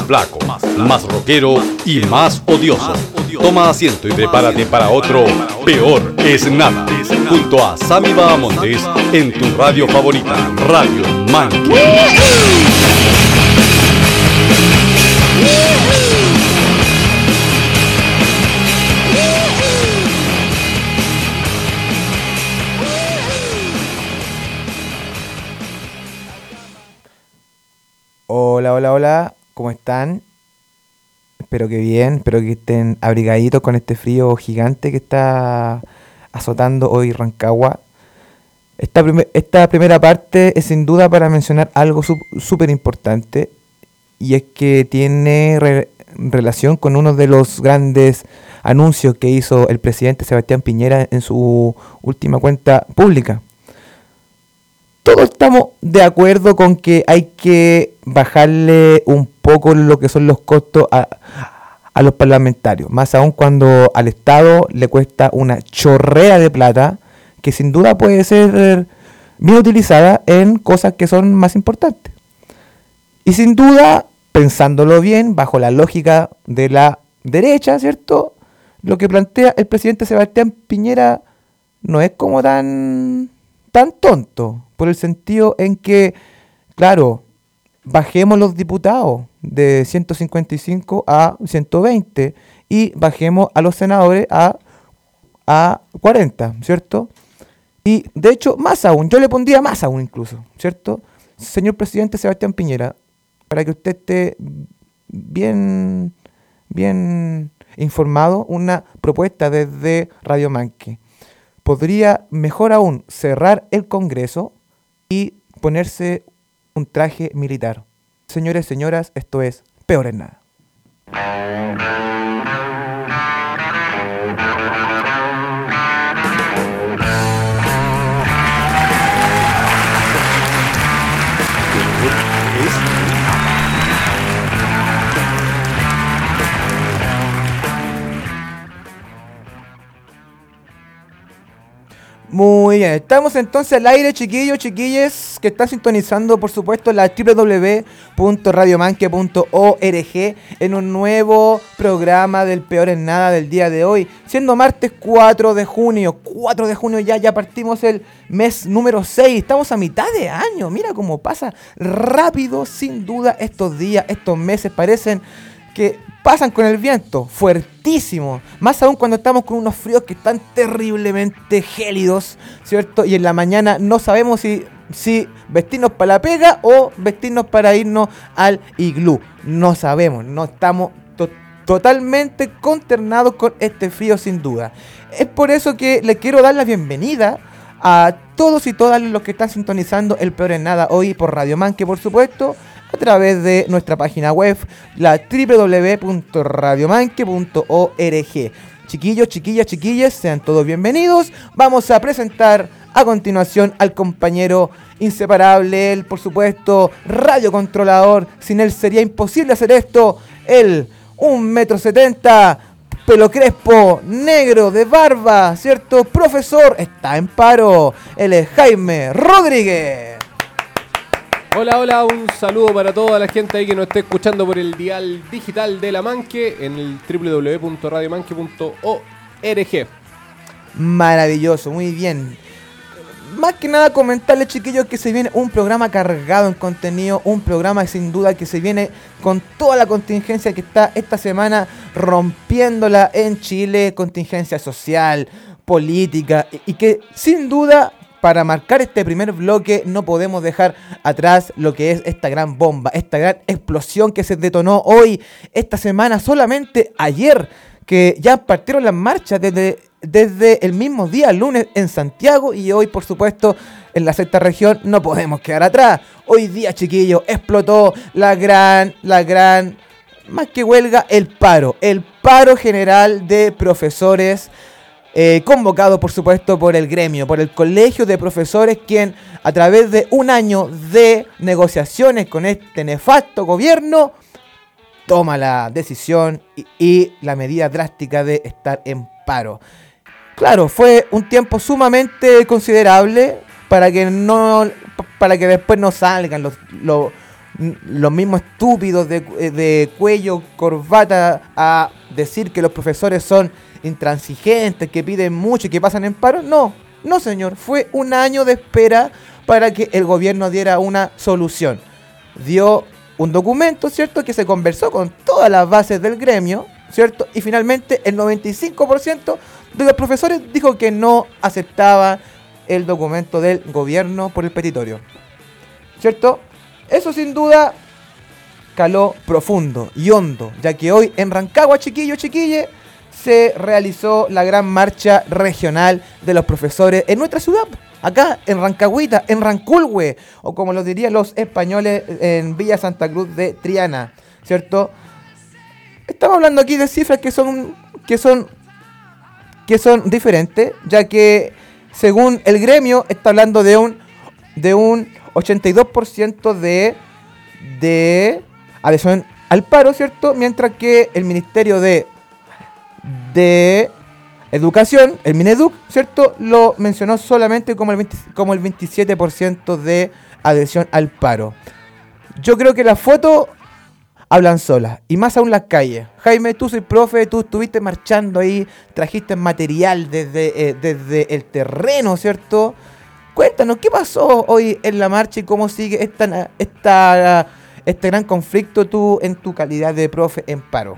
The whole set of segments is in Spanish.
flaco, más rockero y más odioso. Toma asiento y prepárate para otro Peor es Nada, junto a Sammy Bahamondes en tu radio favorita, Radio Manque. Hola, ¿cómo están? Espero que bien, espero que estén abrigaditos con este frío gigante que está azotando hoy Rancagua. Esta primera parte es sin duda para mencionar algo súper importante, y es que tiene relación con uno de los grandes anuncios que hizo el presidente Sebastián Piñera en su última cuenta pública. Todos estamos de acuerdo con que hay que bajarle un poco lo que son los costos a los parlamentarios, más aún cuando al Estado le cuesta una chorrea de plata que sin duda puede ser bien utilizada en cosas que son más importantes. Y sin duda, pensándolo bien, bajo la lógica de la derecha, ¿cierto? Lo que plantea el presidente Sebastián Piñera no es como tan tonto, por el sentido en que, claro, bajemos los diputados de 155 a 120 y bajemos a los senadores a 40, ¿cierto? Y de hecho, más aún, yo le pondría más aún incluso, ¿cierto? Señor presidente Sebastián Piñera, para que usted esté bien informado, una propuesta desde Radio Manque. Podría, mejor aún, cerrar el Congreso y ponerse un traje militar. Señores, señoras, esto es Peor es Nada. Muy bien, estamos entonces al aire, chiquillos, chiquilles, que están sintonizando, por supuesto, la www.radiomanque.org en un nuevo programa del Peor en Nada del día de hoy, siendo martes 4 de junio ya partimos el mes número 6, estamos a mitad de año, mira cómo pasa rápido, sin duda, estos días, estos meses parecen que pasan con el viento, fuertísimo, más aún cuando estamos con unos fríos que están terriblemente gélidos, ¿cierto? Y en la mañana no sabemos si vestirnos para la pega o vestirnos para irnos al iglú, no sabemos, no estamos totalmente consternados con este frío sin duda. Es por eso que les quiero dar la bienvenida a todos y todas los que están sintonizando el Peor en Nada hoy por Radio Manque, por supuesto, a través de nuestra página web, la www.radiomanque.org. Chiquillos, chiquillas, chiquilles, sean todos bienvenidos. Vamos a presentar a continuación al compañero inseparable, él, por supuesto, radiocontrolador. Sin él sería imposible hacer esto. Él, 1,70 m, pelo crespo, negro, de barba, ¿cierto? Profesor, está en paro. Él es Jaime Rodríguez. Hola, un saludo para toda la gente ahí que nos esté escuchando por el dial digital de la Manque en el www.radiomanque.org. Maravilloso, muy bien. Más que nada comentarles, chiquillos, que se viene un programa cargado en contenido, un programa sin duda que se viene con toda la contingencia que está esta semana rompiéndola en Chile, contingencia social, política, y que sin duda, para marcar este primer bloque, no podemos dejar atrás lo que es esta gran bomba, esta gran explosión que se detonó hoy, esta semana, solamente ayer, que ya partieron las marchas desde el mismo día, lunes, en Santiago, y hoy, por supuesto, en la sexta región, no podemos quedar atrás. Hoy día, chiquillos, explotó la gran, más que huelga, el paro general de profesores, convocado por supuesto por el gremio, por el colegio de profesores, quien a través de un año de negociaciones con este nefasto gobierno toma la decisión y la medida drástica de estar en paro. Claro, fue un tiempo sumamente considerable para que después no salgan los mismos estúpidos de cuello, corbata, a decir que los profesores son intransigentes, que piden mucho y que pasan en paro. No, señor, fue un año de espera para que el gobierno diera una solución. Dio un documento, ¿cierto?, que se conversó con todas las bases del gremio, ¿cierto? Y finalmente el 95% de los profesores dijo que no aceptaba el documento del gobierno por el petitorio, ¿cierto? Eso sin duda caló profundo y hondo, ya que hoy en Rancagua, chiquillos, chiquilles, se realizó la gran marcha regional de los profesores en nuestra ciudad, acá en Rancagüita, en Ranculhue, o como lo dirían los españoles, en Villa Santa Cruz de Triana, ¿cierto? Estamos hablando aquí de cifras que son diferentes, ya que según el gremio está hablando de un 82% de adhesión al paro, ¿cierto? Mientras que el Ministerio de Educación, el Mineduc, ¿cierto?, lo mencionó solamente como el 27% de adhesión al paro. Yo creo que las fotos hablan solas, y más aún las calles. Jaime, tú soy profe, tú estuviste marchando ahí, trajiste material desde el terreno, ¿cierto? Cuéntanos, ¿qué pasó hoy en la marcha y cómo sigue este gran conflicto tú en tu calidad de profe en paro?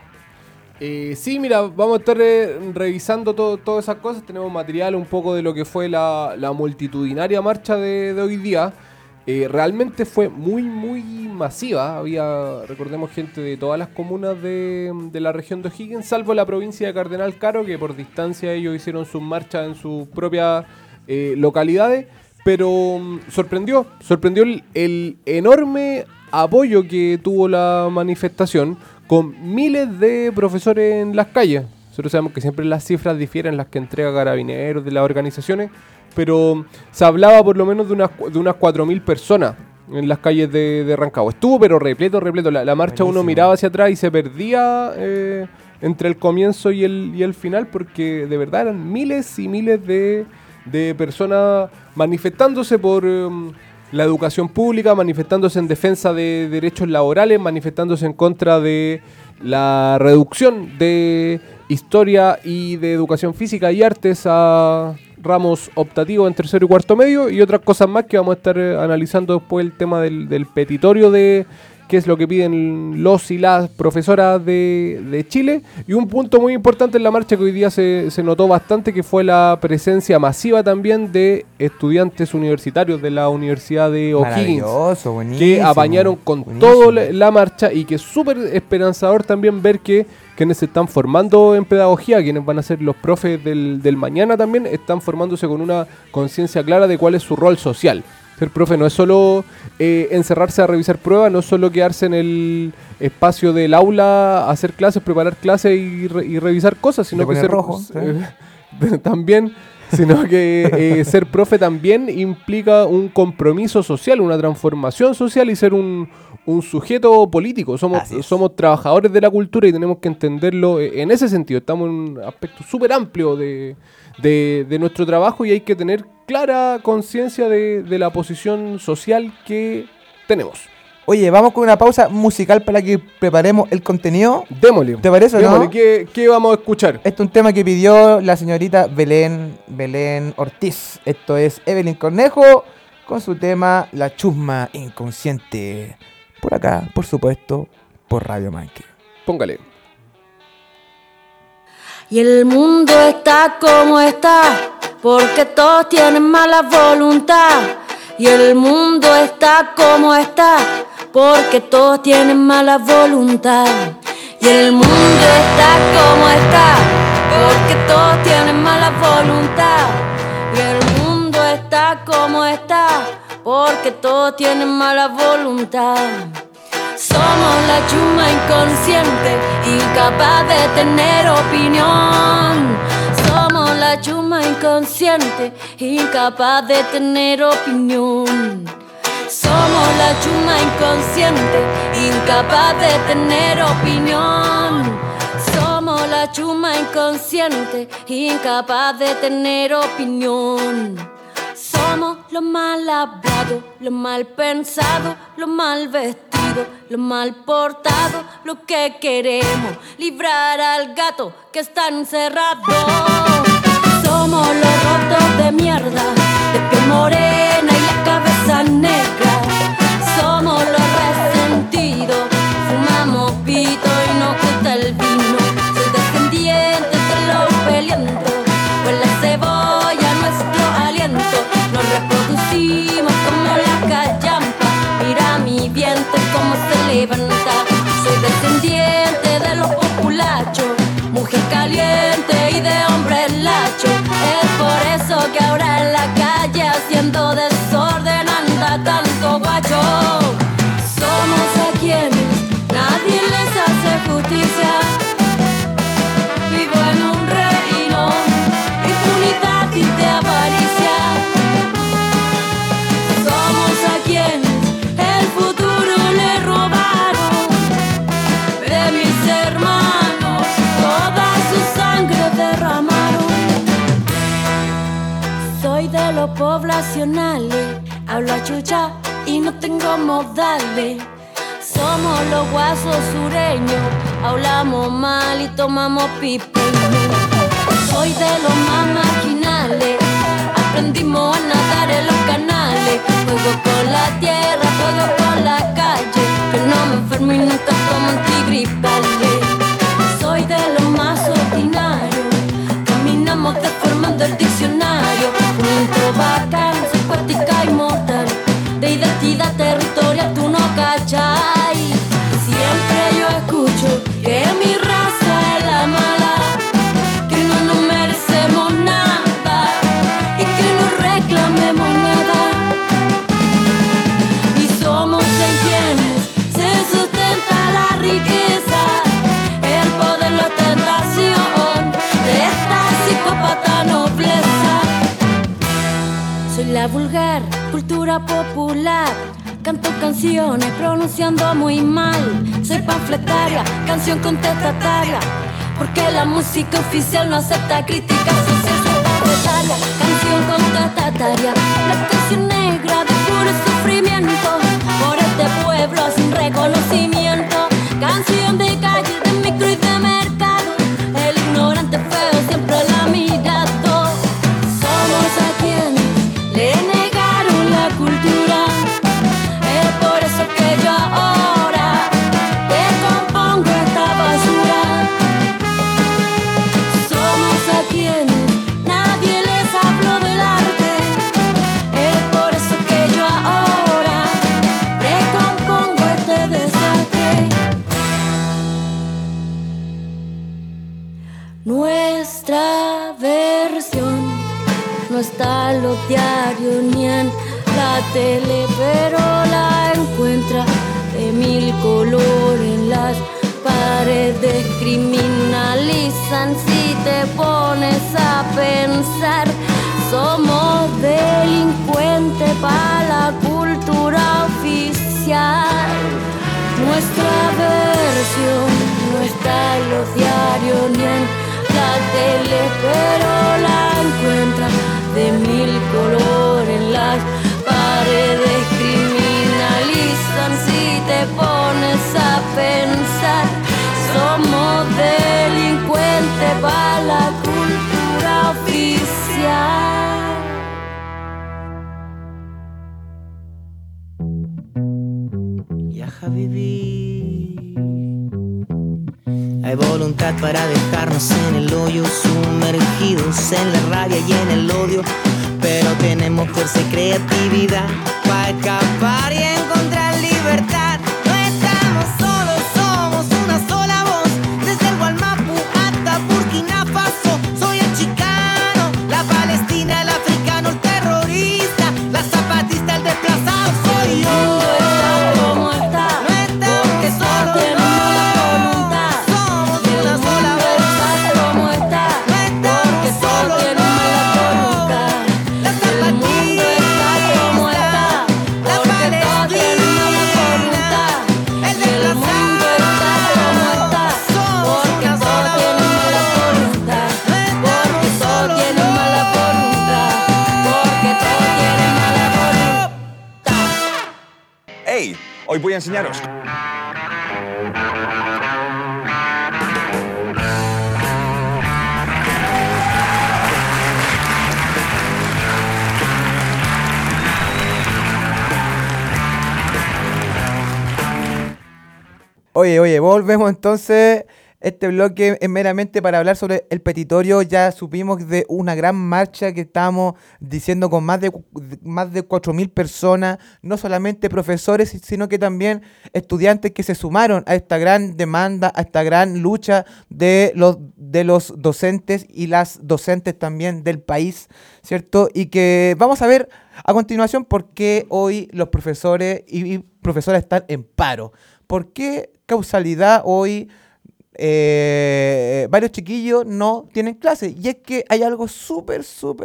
Sí, mira, vamos a estar revisando todas esas cosas. Tenemos material un poco de lo que fue la multitudinaria marcha de hoy día. Realmente fue muy, muy masiva. Había, recordemos, gente de todas las comunas de la región de O'Higgins, salvo la provincia de Cardenal Caro, que por distancia ellos hicieron sus marchas en sus propias localidades. Pero sorprendió el enorme apoyo que tuvo la manifestación, con miles de profesores en las calles. Nosotros sabemos que siempre las cifras difieren, las que entrega Carabineros, de las organizaciones, pero se hablaba por lo menos de unas 4.000 personas en las calles de Rancagua. Estuvo pero repleto. La marcha, buenísimo. Uno miraba hacia atrás y se perdía entre el comienzo y el final, porque de verdad eran miles y miles de personas manifestándose por la educación pública, manifestándose en defensa de derechos laborales, manifestándose en contra de la reducción de historia y de educación física y artes a ramos optativos en tercero y cuarto medio, y otras cosas más que vamos a estar analizando después, el tema del petitorio de qué es lo que piden los y las profesoras de Chile. Y un punto muy importante en la marcha que hoy día se notó bastante, que fue la presencia masiva también de estudiantes universitarios de la Universidad de O'Higgins, que apañaron con todo la marcha, y que es súper esperanzador también ver que quienes se están formando en pedagogía, quienes van a ser los profes del mañana, también están formándose con una conciencia clara de cuál es su rol social. Ser profe no es solo encerrarse a revisar pruebas, no es solo quedarse en el espacio del aula, hacer clases, preparar clases y revisar cosas, sino que ser rojo, también, sino que ser profe también implica un compromiso social, una transformación social, y ser un sujeto político. Somos trabajadores de la cultura y tenemos que entenderlo en ese sentido. Estamos en un aspecto súper amplio de nuestro trabajo, y hay que tener clara conciencia de la posición social que tenemos. Oye, vamos con una pausa musical para que preparemos el contenido. Démosle. ¿Te parece, no? ¿Qué vamos a escuchar? Este es un tema que pidió la señorita Belén Ortiz. Esto es Evelyn Cornejo con su tema La Chusma Inconsciente. Por acá, por supuesto, por Radio Manque. Póngale. Y el mundo está como está, porque todos tienen mala voluntad. Y el mundo está como está, porque todos tienen mala voluntad. Y el mundo está como está, porque todos tienen mala voluntad. Y el mundo está como está, porque todos tienen mala voluntad. Somos la chusma inconsciente, incapaz de tener opinión. Somos la chusma inconsciente, incapaz de tener opinión. Somos la chusma inconsciente, incapaz de tener opinión. Somos la chusma inconsciente, incapaz de tener opinión. Somos los mal hablados, los mal pensados, los mal vestidos. bandidos, los mal portados, lo que queremos, librar al gato que está encerrado. Somos los rotos de mierda, de piel morena y la cabeza negra. Somos los resentidos, fumamos pito y nos gusta el vino. Soy descendiente de los pelientos, pues la cebolla nuestro aliento. Nos reproducimos como la callampa, mira mi viento como se levanta. Soy descendiente de los populachos, mujer caliente y de hombre lacho. Es por eso que ahora en la calle haciendo desorden anda tanto guacho. Somos a quienes nadie les hace justicia. Vivo en un reino, impunidad y de avaricia. Somos a quienes el futuro le robaron. De mis hermanos toda su sangre derramaron. Soy de los poblacionales, hablo a chucha y no tengo modales. Somos los guasos sureños, hablamos mal y tomamos pipe. Soy de los más marginales, aprendimos a nadar en los canales. Juego con la tierra, juego con la calle, que no me enfermo y nunca tomo antigripales. Soy de los más ordinarios, caminamos deformando el diccionario. Un intro bacán, acuática y mortal, de identidad territorial tú no cachai. Siempre yo escucho que mi raza es la mala, que no nos merecemos nada y que no reclamemos nada. Y somos en quienes se sustenta la riqueza, el poder, la tentación de esta psicópata nobleza. Soy la vulgar cultura popular, canto canciones pronunciando muy mal. Soy panfletaria, canción contestataria, porque la música oficial no acepta críticas sociales. Soy panfletaria, canción contestataria, la canción negra de puro sufrimiento por este pueblo sin reconocimiento. Canción de calle, de micro y de mercado, el ignorante feo siempre la ha mirado. Somos a quienes le negaron la cultura. Es por eso que yo ahora te compongo esta basura. Somos a quienes nadie les habló del arte. Es por eso que yo ahora te compongo este desastre. Nuestra versión no está en los diarios ni en la tele, pero la encuentra de mil colores en las paredes. Criminalizan si te pones a pensar. Somos delincuentes para la cultura oficial. Nuestra versión no está en los diarios ni en la tele, pero la encuentra de mil colores en las paredes. Criminalizan si te pones a pensar. Somos delincuentes para la cultura oficial. Ya Habibi, hay voluntad para dejarnos en el hoyo, sumergidos en la rabia y en el odio, pero tenemos fuerza y creatividad para escapar y encontrar libertad. No estamos solos, somos una sola voz, desde el Gualmapu hasta Burkina Faso. Soy el chicano, la palestina, el africano, el terrorista, la zapatista, el desplazado. Soy yo. ¿Cómo está? No estamos solos. El mundo está como está, porque todos tienen mala voluntad. a enseñaros. Oye, volvemos entonces. Este bloque es meramente para hablar sobre el petitorio. Ya supimos de una gran marcha que estamos diciendo con más de 4.000 personas, no solamente profesores, sino que también estudiantes que se sumaron a esta gran demanda, a esta gran lucha de los docentes y las docentes también del país, ¿cierto? Y que vamos a ver a continuación por qué hoy los profesores y profesoras están en paro. ¿Por qué causalidad hoy varios chiquillos no tienen clase? Y es que hay algo súper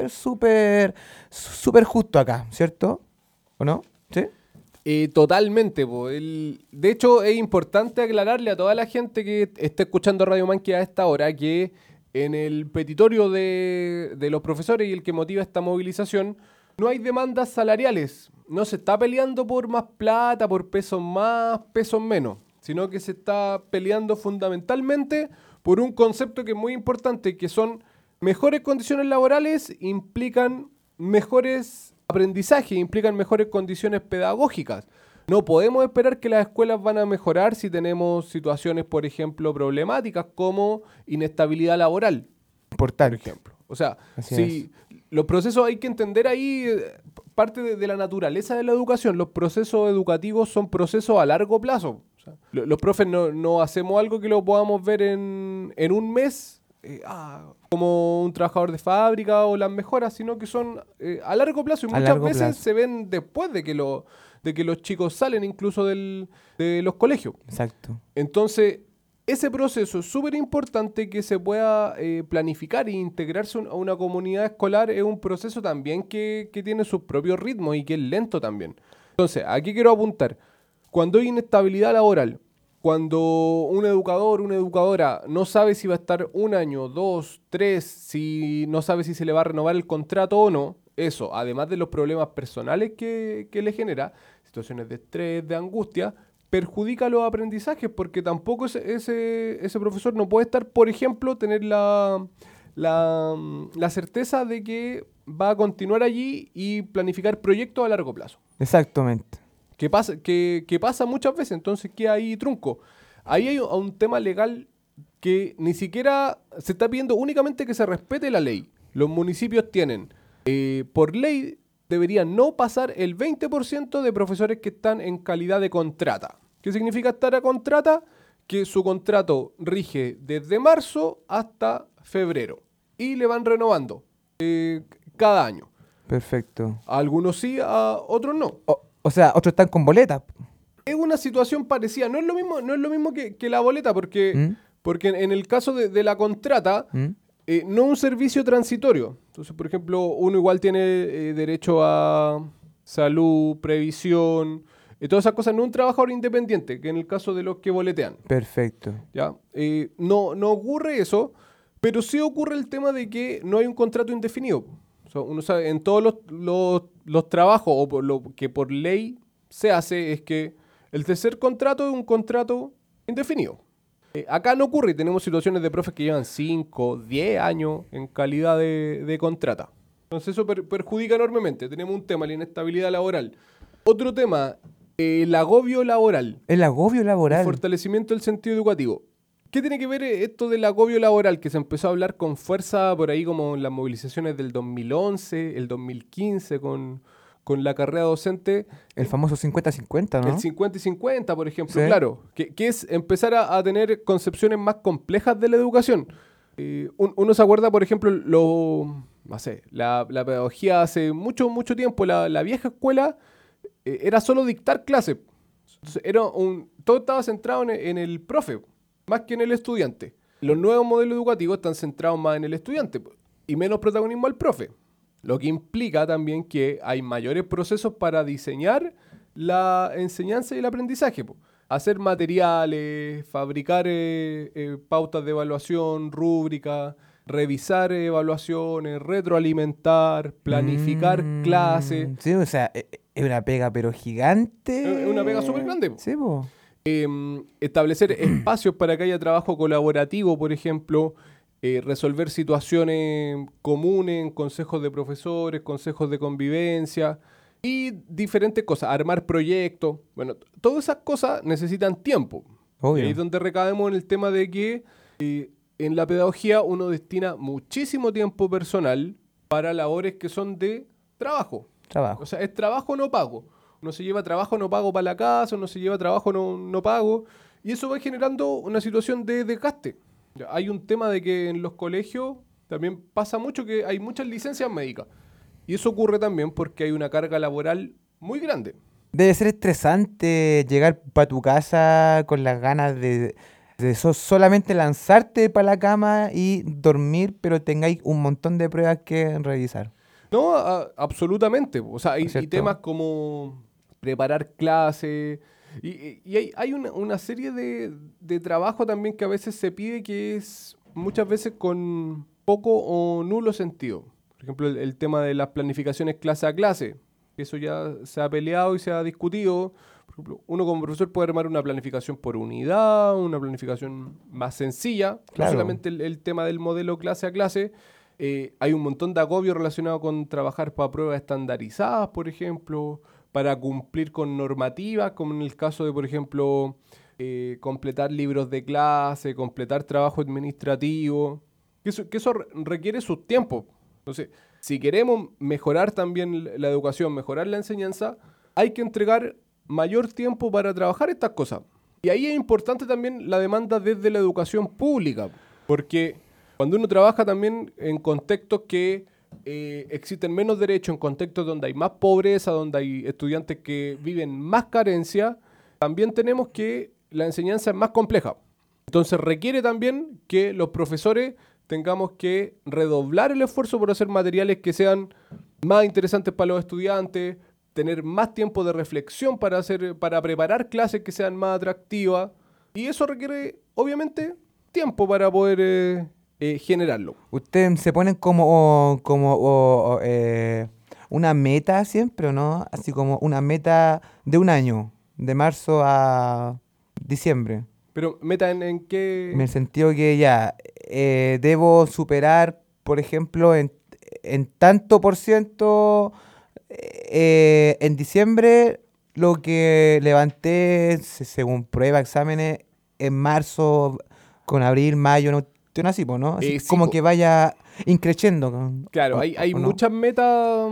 justo acá, ¿cierto? ¿O no? ¿Sí? Totalmente, po. De hecho, es importante aclararle a toda la gente que esté escuchando Radio Manquia a esta hora que en el petitorio de los profesores y el que motiva esta movilización no hay demandas salariales. No se está peleando por más plata, por pesos más, pesos menos, sino que se está peleando fundamentalmente por un concepto que es muy importante, que son mejores condiciones laborales implican mejores aprendizajes, implican mejores condiciones pedagógicas. No podemos esperar que las escuelas van a mejorar si tenemos situaciones, por ejemplo, problemáticas como inestabilidad laboral, Importante. por ejemplo. O sea, Así si los procesos hay que entender ahí parte de la naturaleza de la educación. Los procesos educativos son procesos a largo plazo. O sea, los profes no hacemos algo que lo podamos ver en un mes, como un trabajador de fábrica o las mejoras, sino que son a largo plazo y muchas veces se ven después de que los chicos salen incluso de los colegios. Exacto. Entonces, ese proceso es súper importante que se pueda planificar e integrarse a una comunidad escolar. Es un proceso también que tiene sus propios ritmos y que es lento también. Entonces, aquí quiero apuntar. Cuando hay inestabilidad laboral, cuando un educador, una educadora no sabe si va a estar 1 año, 2, 3, si no sabe si se le va a renovar el contrato o no, eso, además de los problemas personales que le genera, situaciones de estrés, de angustia, perjudica los aprendizajes, porque tampoco ese profesor no puede estar, por ejemplo, tener la certeza de que va a continuar allí y planificar proyectos a largo plazo. Exactamente. ¿Qué pasa muchas veces? Entonces, ¿qué hay trunco? Ahí hay un tema legal que ni siquiera se está pidiendo únicamente que se respete la ley. Los municipios tienen, por ley, deberían no pasar el 20% de profesores que están en calidad de contrata. ¿Qué significa estar a contrata? Que su contrato rige desde marzo hasta febrero y le van renovando cada año. Perfecto. A algunos sí, a otros no. O sea, otros están con boletas. Es una situación parecida. No es lo mismo que la boleta, porque en el caso de la contrata, no es un servicio transitorio. Entonces, por ejemplo, uno igual tiene derecho a salud, previsión, todas esas cosas. No es un trabajador independiente, que en el caso de los que boletean. Perfecto. ¿Ya? No ocurre eso, pero sí ocurre el tema de que no hay un contrato indefinido. O sea, uno sabe, en todos los trabajos, o por lo que por ley se hace, es que el tercer contrato es un contrato indefinido. Acá no ocurre, tenemos situaciones de profes que llevan 5, 10 años en calidad de contrata. Entonces eso perjudica enormemente. Tenemos un tema, la inestabilidad laboral. Otro tema, el agobio laboral. El agobio laboral. El fortalecimiento del sentido educativo. ¿Qué tiene que ver esto del agobio laboral que se empezó a hablar con fuerza por ahí como en las movilizaciones del 2011, el 2015 con la carrera docente? El famoso 50-50, ¿no? El 50 y 50, por ejemplo, Sí. claro. Que es empezar a tener concepciones más complejas de la educación. Uno se acuerda, por ejemplo, la pedagogía hace mucho tiempo, la vieja escuela era solo dictar clases. Entonces, todo estaba centrado en el profe, más que en el estudiante. Los nuevos modelos educativos están centrados más en el estudiante y menos protagonismo al profe. Lo que implica también que hay mayores procesos para diseñar la enseñanza y el aprendizaje. Hacer materiales, fabricar pautas de evaluación, rúbricas, revisar evaluaciones, retroalimentar, planificar clases. Sí, o sea, Es una pega, pero gigante. Es una pega súper grande. Sí, po. Establecer espacios para que haya trabajo colaborativo, por ejemplo, resolver situaciones comunes en consejos de profesores, consejos de convivencia y diferentes cosas, armar proyectos. Bueno, todas esas cosas necesitan tiempo. Obvio. Y ahí es donde recaemos en el tema de que en la pedagogía uno destina muchísimo tiempo personal para labores que son de trabajo. Trabajo. O sea, es trabajo no pago. Uno se lleva trabajo no pago para la casa, uno se lleva trabajo no pago. Y eso va generando una situación de desgaste. Ya, hay un tema de que en los colegios también pasa mucho que hay muchas licencias médicas. Y eso ocurre también porque hay una carga laboral muy grande. Debe ser estresante llegar para tu casa con las ganas de solamente lanzarte para la cama y dormir, pero tengáis un montón de pruebas que revisar. No, absolutamente. O sea, hay ¿Cierto? temas como preparar clases. Y hay una serie de trabajo también que a veces se pide que es muchas veces con poco o nulo sentido. Por ejemplo, el tema de las planificaciones clase a clase. Eso ya se ha peleado y se ha discutido. Por ejemplo, uno como profesor puede armar una planificación por unidad, una planificación más sencilla. Claro. No solamente el tema del modelo clase a clase. Hay un montón de agobio relacionado con trabajar para pruebas estandarizadas, por ejemplo, para cumplir con normativas, como en el caso de, por ejemplo, completar libros de clase, completar trabajo administrativo, que eso requiere sus tiempos. Entonces, si queremos mejorar también la educación, mejorar la enseñanza, hay que entregar mayor tiempo para trabajar estas cosas. Y ahí es importante también la demanda desde la educación pública, porque cuando uno trabaja también en contextos que existen menos derechos, en contextos donde hay más pobreza, donde hay estudiantes que viven más carencia, también tenemos que la enseñanza es más compleja. Entonces requiere también que los profesores tengamos que redoblar el esfuerzo por hacer materiales que sean más interesantes para los estudiantes, tener más tiempo de reflexión para preparar clases que sean más atractivas. Y eso requiere, obviamente, tiempo para poder generarlo. Ustedes se ponen como una meta siempre, ¿o no? Así como una meta de un año, de marzo a diciembre. Pero, ¿meta en qué? En el sentido que ya debo superar, por ejemplo, en tanto por ciento en diciembre lo que levanté según prueba, exámenes, en marzo, con abril, mayo, no así, ¿no? Así Sí, como que vaya increciendo. Claro, hay ¿o no? muchas metas,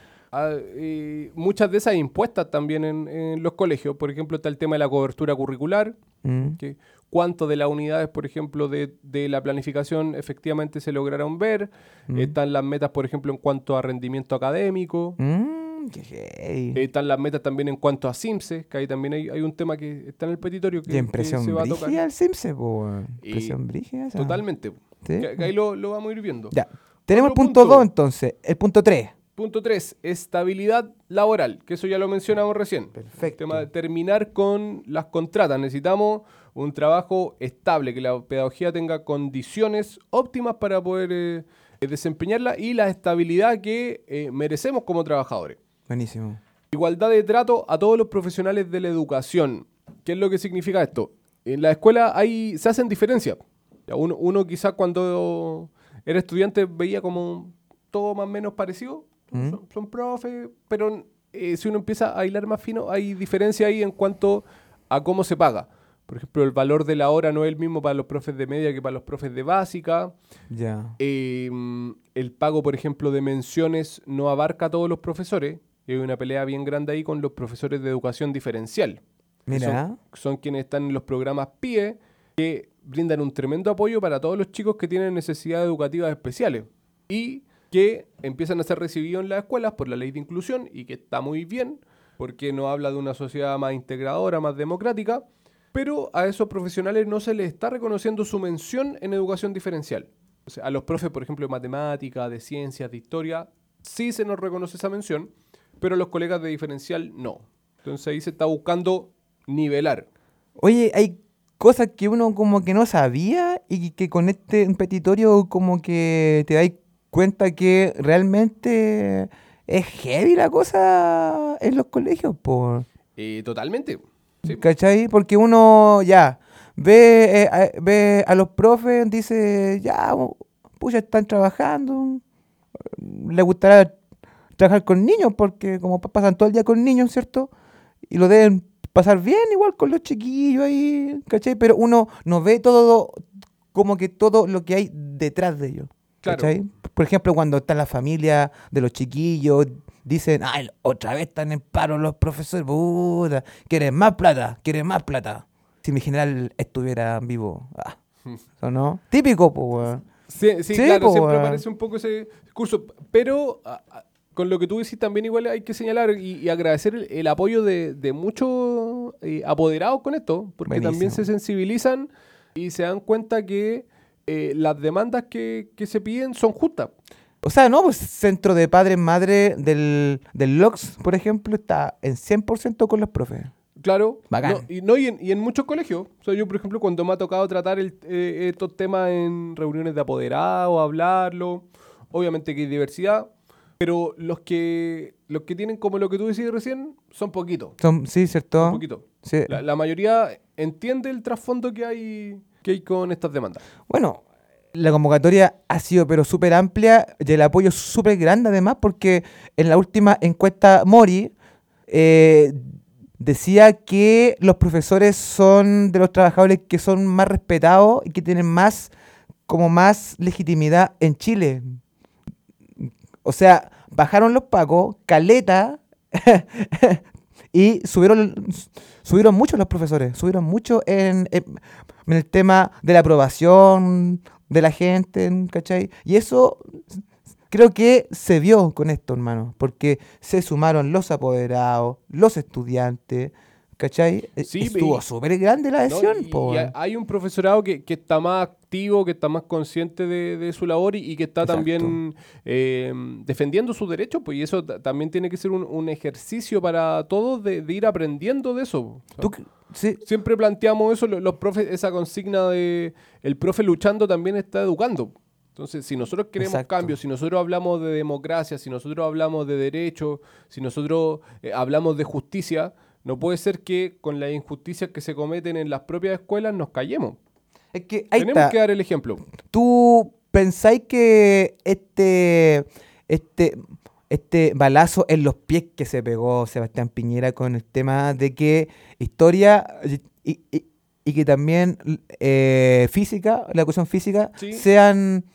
muchas de esas impuestas también en los colegios. Por ejemplo, está el tema de la cobertura curricular, que cuánto de las unidades, por ejemplo, de la planificación efectivamente se lograron ver. Están las metas, por ejemplo, en cuanto a rendimiento académico. Qué gay. Están las metas también en cuanto a CIMSE, que ahí también hay un tema que está en el petitorio Y en que presión se va a tocar. brígida el Simse, po. Y Presión brígida esa. Totalmente. Sí. Que ahí lo vamos a ir viendo. Ya. Tenemos el Otro punto punto. 2 entonces. El punto 3. Punto 3, estabilidad laboral, que eso ya lo mencionamos recién. Perfecto. El tema de terminar con las contratas. Necesitamos un trabajo estable, que la pedagogía tenga condiciones óptimas para poder desempeñarla y la estabilidad que merecemos como trabajadores. Buenísimo. Igualdad de trato a todos los profesionales de la educación. ¿Qué es lo que significa esto? En la escuela se hacen diferencias. Uno quizás cuando era estudiante veía como todo más o menos parecido. Son profes, pero si uno empieza a hilar más fino, hay diferencia ahí en cuanto a cómo se paga. Por ejemplo, el valor de la hora no es el mismo para los profes de media que para los profes de básica. Ya. El pago, por ejemplo, de menciones no abarca a todos los profesores. Hay una pelea bien grande ahí con los profesores de educación diferencial. Mira. Son quienes están en los programas PIE, que brindan un tremendo apoyo para todos los chicos que tienen necesidades educativas especiales y que empiezan a ser recibidos en las escuelas por la ley de inclusión, y que está muy bien porque nos habla de una sociedad más integradora, más democrática, pero a esos profesionales no se les está reconociendo su mención en educación diferencial. O sea, a los profes, por ejemplo, de matemática, de ciencias, de historia, sí se nos reconoce esa mención, pero a los colegas de diferencial no. Entonces ahí se está buscando nivelar. Oye, hay cosas que uno como que no sabía y que con este petitorio como que te das cuenta que realmente es heavy la cosa en los colegios, por Totalmente. Sí. ¿cachai? Porque uno ya ve a los profes, dice, ya, pucha, están trabajando, le gustará trabajar con niños, porque como pasan todo el día con niños, ¿cierto? Y lo deben pasar bien igual con los chiquillos ahí, ¿cachai? Pero uno no ve como que todo lo que hay detrás de ellos, Claro. ¿cachai? Por ejemplo, cuando está la familia de los chiquillos, dicen, ay, otra vez están en paro los profesores, puta, quieren más plata, quieren más plata. Si mi general estuviera vivo, ¿o no? Típico, pues, weón. Sí, Sí, claro, po, siempre weón. aparece un poco ese discurso. Pero con lo que tú decís también igual hay que señalar y agradecer el apoyo de muchos apoderados con esto, porque también Buenísimo. se sensibilizan y se dan cuenta que las demandas que se piden son justas. O sea, no, pues centro de padres, madre del LOX, por ejemplo, está en 100% con los profes. Claro. Bacán. Y en muchos colegios. O sea, yo, por ejemplo, cuando me ha tocado tratar estos temas en reuniones de apoderados, hablarlo, obviamente que hay diversidad, pero los que tienen como lo que tú decís recién son poquitos. Sí, ¿cierto? Un poquito. Sí. La mayoría entiende el trasfondo que hay con estas demandas. Bueno, la convocatoria ha sido pero súper amplia y el apoyo súper grande además porque en la última encuesta Mori decía que los profesores son de los trabajadores que son más respetados y que tienen más legitimidad en Chile. O sea, bajaron los pagos, caleta, y subieron mucho los profesores, subieron mucho en el tema de la aprobación de la gente, ¿cachai? Y eso creo que se vio con esto, hermano, porque se sumaron los apoderados, los estudiantes, ¿cachai? Sí, Estuvo súper grande la ¿No? adhesión, Y po. hay un profesorado que está más activo, que está más consciente de su labor y que está Exacto. también defendiendo sus derechos, pues, y eso también tiene que ser un ejercicio para todos de ir aprendiendo de eso. O sea, Sí, siempre planteamos eso, los profes, esa consigna de el profe luchando también está educando. Entonces, si nosotros queremos Exacto. cambios, si nosotros hablamos de democracia, si nosotros hablamos de derechos, si nosotros hablamos de justicia, no puede ser que con las injusticias que se cometen en las propias escuelas nos callemos. es que ahí Tenemos está. que dar el ejemplo. ¿Tú pensáis que este balazo en los pies que se pegó Sebastián Piñera con el tema de que historia y que también física, la educación física, Sí. sean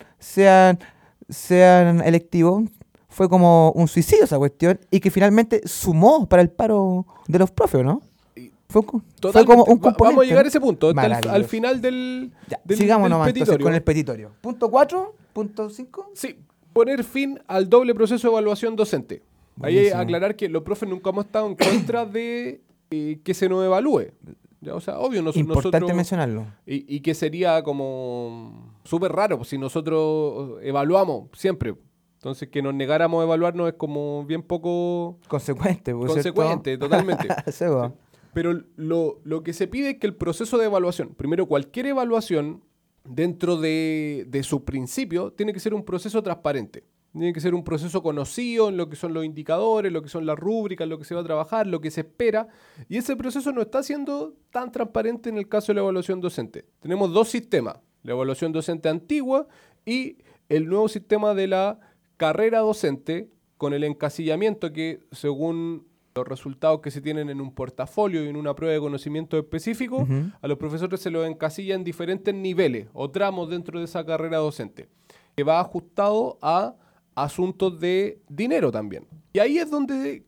electivos? Fue como un suicidio esa cuestión y que finalmente sumó para el paro de los profes, ¿no? Fue como un Totalmente. componente. Vamos a llegar a ¿no? ese punto, hasta al Maravilloso. final del Sigamos del nomás entonces petitorio. con el petitorio. Punto 4, punto 5. Sí, poner fin al doble proceso de evaluación docente. Ahí hay que Buenísimo. aclarar que los profes nunca hemos estado en contra de que se nos evalúe. ¿Ya? O sea, obvio, Importante nosotros... mencionarlo. Y que sería como súper raro pues, si nosotros evaluamos siempre. Entonces, que nos negáramos a evaluarnos es como bien poco Consecuente, pues, consecuente, ¿cierto? totalmente. Sí, va. Pero lo que se pide es que el proceso de evaluación, primero cualquier evaluación dentro de su principio, tiene que ser un proceso transparente. Tiene que ser un proceso conocido en lo que son los indicadores, lo que son las rúbricas, lo que se va a trabajar, lo que se espera. Y ese proceso no está siendo tan transparente en el caso de la evaluación docente. Tenemos dos sistemas, la evaluación docente antigua y el nuevo sistema de la carrera docente con el encasillamiento que según los resultados que se tienen en un portafolio y en una prueba de conocimiento específico, Ujú. a los profesores se los encasilla en diferentes niveles o tramos dentro de esa carrera docente, que va ajustado a asuntos de dinero también. Y ahí es donde,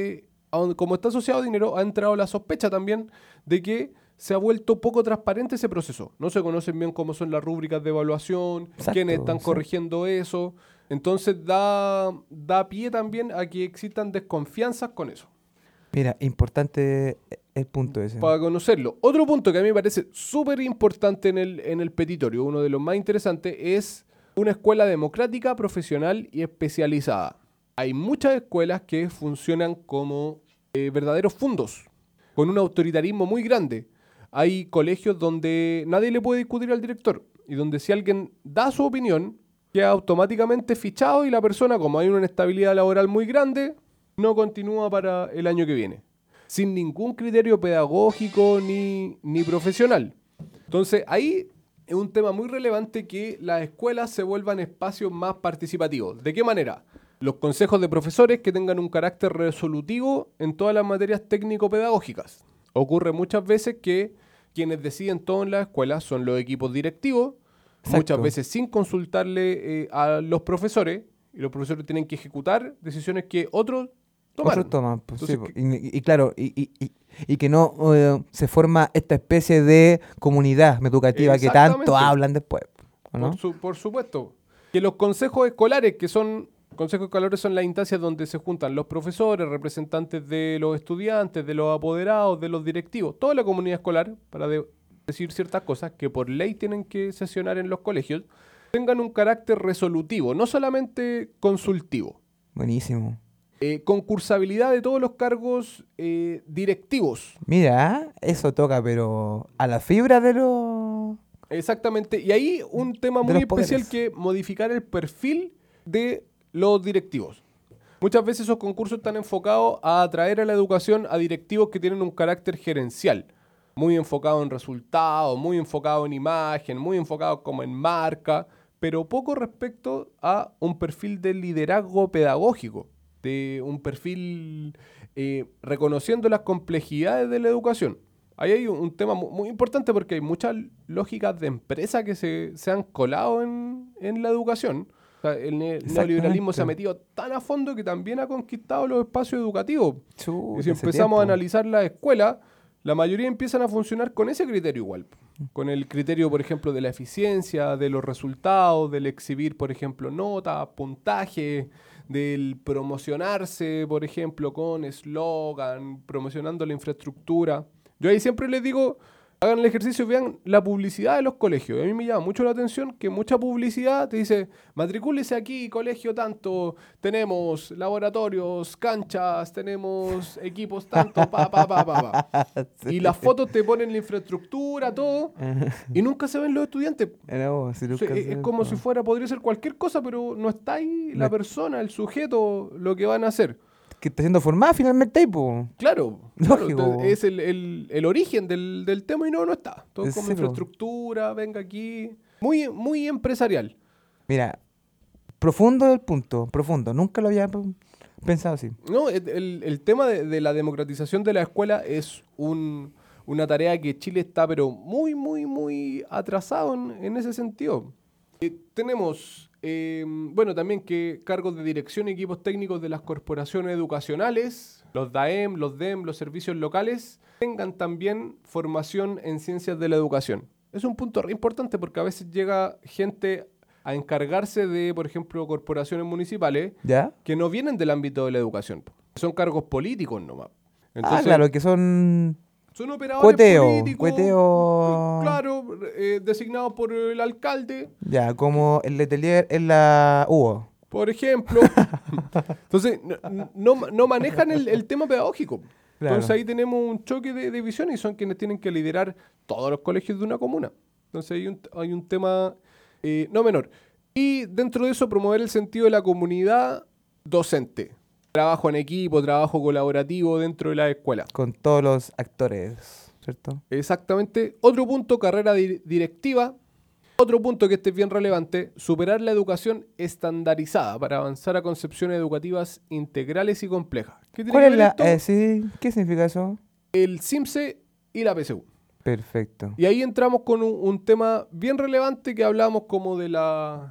como está asociado a dinero, ha entrado la sospecha también de que se ha vuelto poco transparente ese proceso. No se conocen bien cómo son las rúbricas de evaluación, Exacto, quiénes están sí. corrigiendo eso. Entonces da pie también a que existan desconfianzas con eso. Mira, importante el punto ese. Para conocerlo. Otro punto que a mí me parece súper importante en el petitorio, uno de los más interesantes, es una escuela democrática, profesional y especializada. Hay muchas escuelas que funcionan como verdaderos fundos, con un autoritarismo muy grande. Hay colegios donde nadie le puede discutir al director y donde si alguien da su opinión, queda automáticamente fichado y la persona, como hay una inestabilidad laboral muy grande, no continúa para el año que viene, sin ningún criterio pedagógico ni profesional. Entonces ahí es un tema muy relevante que las escuelas se vuelvan espacios más participativos. ¿De qué manera? Los consejos de profesores que tengan un carácter resolutivo en todas las materias técnico-pedagógicas. Ocurre muchas veces que quienes deciden todo en las escuelas son los equipos directivos, Exacto. muchas veces sin consultarle a los profesores, y los profesores tienen que ejecutar decisiones que otros tomaron. Otros toman, pues, sí, Entonces, y claro, y que no se forma esta especie de comunidad educativa que tanto Exactamente. hablan después, ¿o no? Por supuesto. Que los consejos escolares, consejos escolares son las instancias donde se juntan los profesores, representantes de los estudiantes, de los apoderados, de los directivos, toda la comunidad escolar, para decir ciertas cosas que por ley tienen que sesionar en los colegios, tengan un carácter resolutivo, no solamente consultivo. Buenísimo. Concursabilidad de todos los cargos directivos. Mira, eso toca, pero a la fibra de los... Exactamente. Y ahí un tema De muy los especial poderes. que modificar el perfil de los directivos. Muchas veces esos concursos están enfocados a atraer a la educación a directivos que tienen un carácter gerencial, muy enfocado en resultados, muy enfocado en imagen, muy enfocado como en marca, pero poco respecto a un perfil de liderazgo pedagógico, de un perfil reconociendo las complejidades de la educación. Ahí hay un tema muy importante porque hay muchas lógicas de empresa que se han colado en la educación. O sea, el neoliberalismo se ha metido tan a fondo que también ha conquistado los espacios educativos. Y si empezamos a analizar la escuela, la mayoría empiezan a funcionar con ese criterio igual. Con el criterio, por ejemplo, de la eficiencia, de los resultados, del exhibir, por ejemplo, notas, puntaje, del promocionarse, por ejemplo, con eslogan, promocionando la infraestructura. Yo ahí siempre les digo, hagan el ejercicio, vean la publicidad de los colegios. A mí me llama mucho la atención que mucha publicidad te dice, matricúlese aquí, colegio tanto, tenemos laboratorios, canchas, tenemos equipos tanto, Y las fotos te ponen la infraestructura, todo, y nunca se ven los estudiantes. No, si nunca Es como si podría ser cualquier cosa, pero no está ahí la persona, el sujeto, lo que van a hacer. Que está siendo formada finalmente ahí, po. Claro, Lógico. Entonces, es el origen del tema y no está. Todo como Sí, po. infraestructura, venga aquí. Muy, muy empresarial. Mira, profundo el punto, profundo. Nunca lo había pensado así. No, el tema de la democratización de la escuela es una tarea que Chile está pero muy, muy, muy atrasado en ese sentido. Tenemos, también que cargos de dirección y equipos técnicos de las corporaciones educacionales, los DAEM, los DEM, los servicios locales, tengan también formación en ciencias de la educación. Es un punto re importante porque a veces llega gente a encargarse de, por ejemplo, corporaciones municipales ¿Ya? que no vienen del ámbito de la educación. Son cargos políticos nomás. Entonces, Claro, que son... son operadores políticos, cueteo. claro, designados por el alcalde, Ya, como el Letelier en la UO. por ejemplo. Entonces, no manejan el tema pedagógico. Claro. Entonces ahí tenemos un choque de visiones y son quienes tienen que liderar todos los colegios de una comuna. Entonces hay un tema no menor. Y dentro de eso promover el sentido de la comunidad docente. Trabajo en equipo, trabajo colaborativo dentro de la escuela. Con todos los actores, ¿cierto? Exactamente. Otro punto, carrera directiva. Otro punto que este es bien relevante, superar la educación estandarizada para avanzar a concepciones educativas integrales y complejas. ¿Qué tiene ¿Cuál que es ver la...? esto? Sí, ¿qué significa eso? El CIMSE y la PSU. Perfecto. Y ahí entramos con un tema bien relevante que hablamos como de las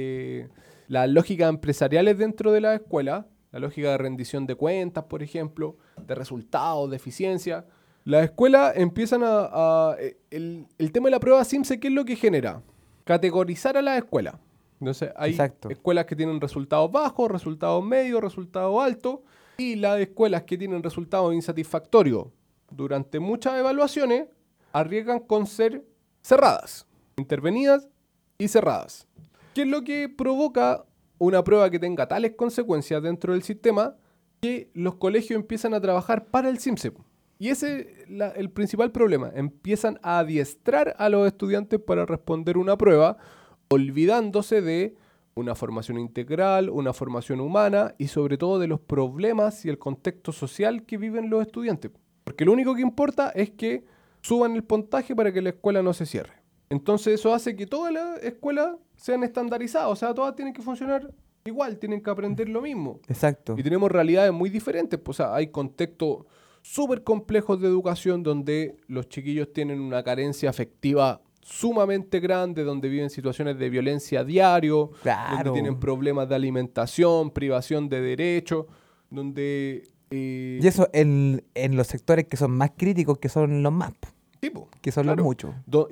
lógicas empresariales dentro de la escuela, la lógica de rendición de cuentas, por ejemplo, de resultados, de eficiencia. Las escuelas empiezan el tema de la prueba CIMSE, ¿qué es lo que genera? Categorizar a las escuelas. Entonces hay Exacto. escuelas que tienen resultados bajos, resultados medios, resultados altos, y las escuelas que tienen resultados insatisfactorios durante muchas evaluaciones arriesgan con ser cerradas, intervenidas y cerradas. ¿Qué es lo que provoca una prueba que tenga tales consecuencias dentro del sistema? Que los colegios empiezan a trabajar para el CIMSE. Y ese es el principal problema. Empiezan a adiestrar a los estudiantes para responder una prueba, olvidándose de una formación integral, una formación humana y sobre todo de los problemas y el contexto social que viven los estudiantes. Porque lo único que importa es que suban el puntaje para que la escuela no se cierre. Entonces eso hace que todas las escuelas sean estandarizadas, o sea, todas tienen que funcionar igual, tienen que aprender lo mismo. Exacto. Y tenemos realidades muy diferentes, pues, o sea, hay contextos súper complejos de educación donde los chiquillos tienen una carencia afectiva sumamente grande, donde viven situaciones de violencia a diario, Claro. donde tienen problemas de alimentación, privación de derechos, donde... Y eso en los sectores que son más críticos, que son los más, tipo, que son claro, los muchos.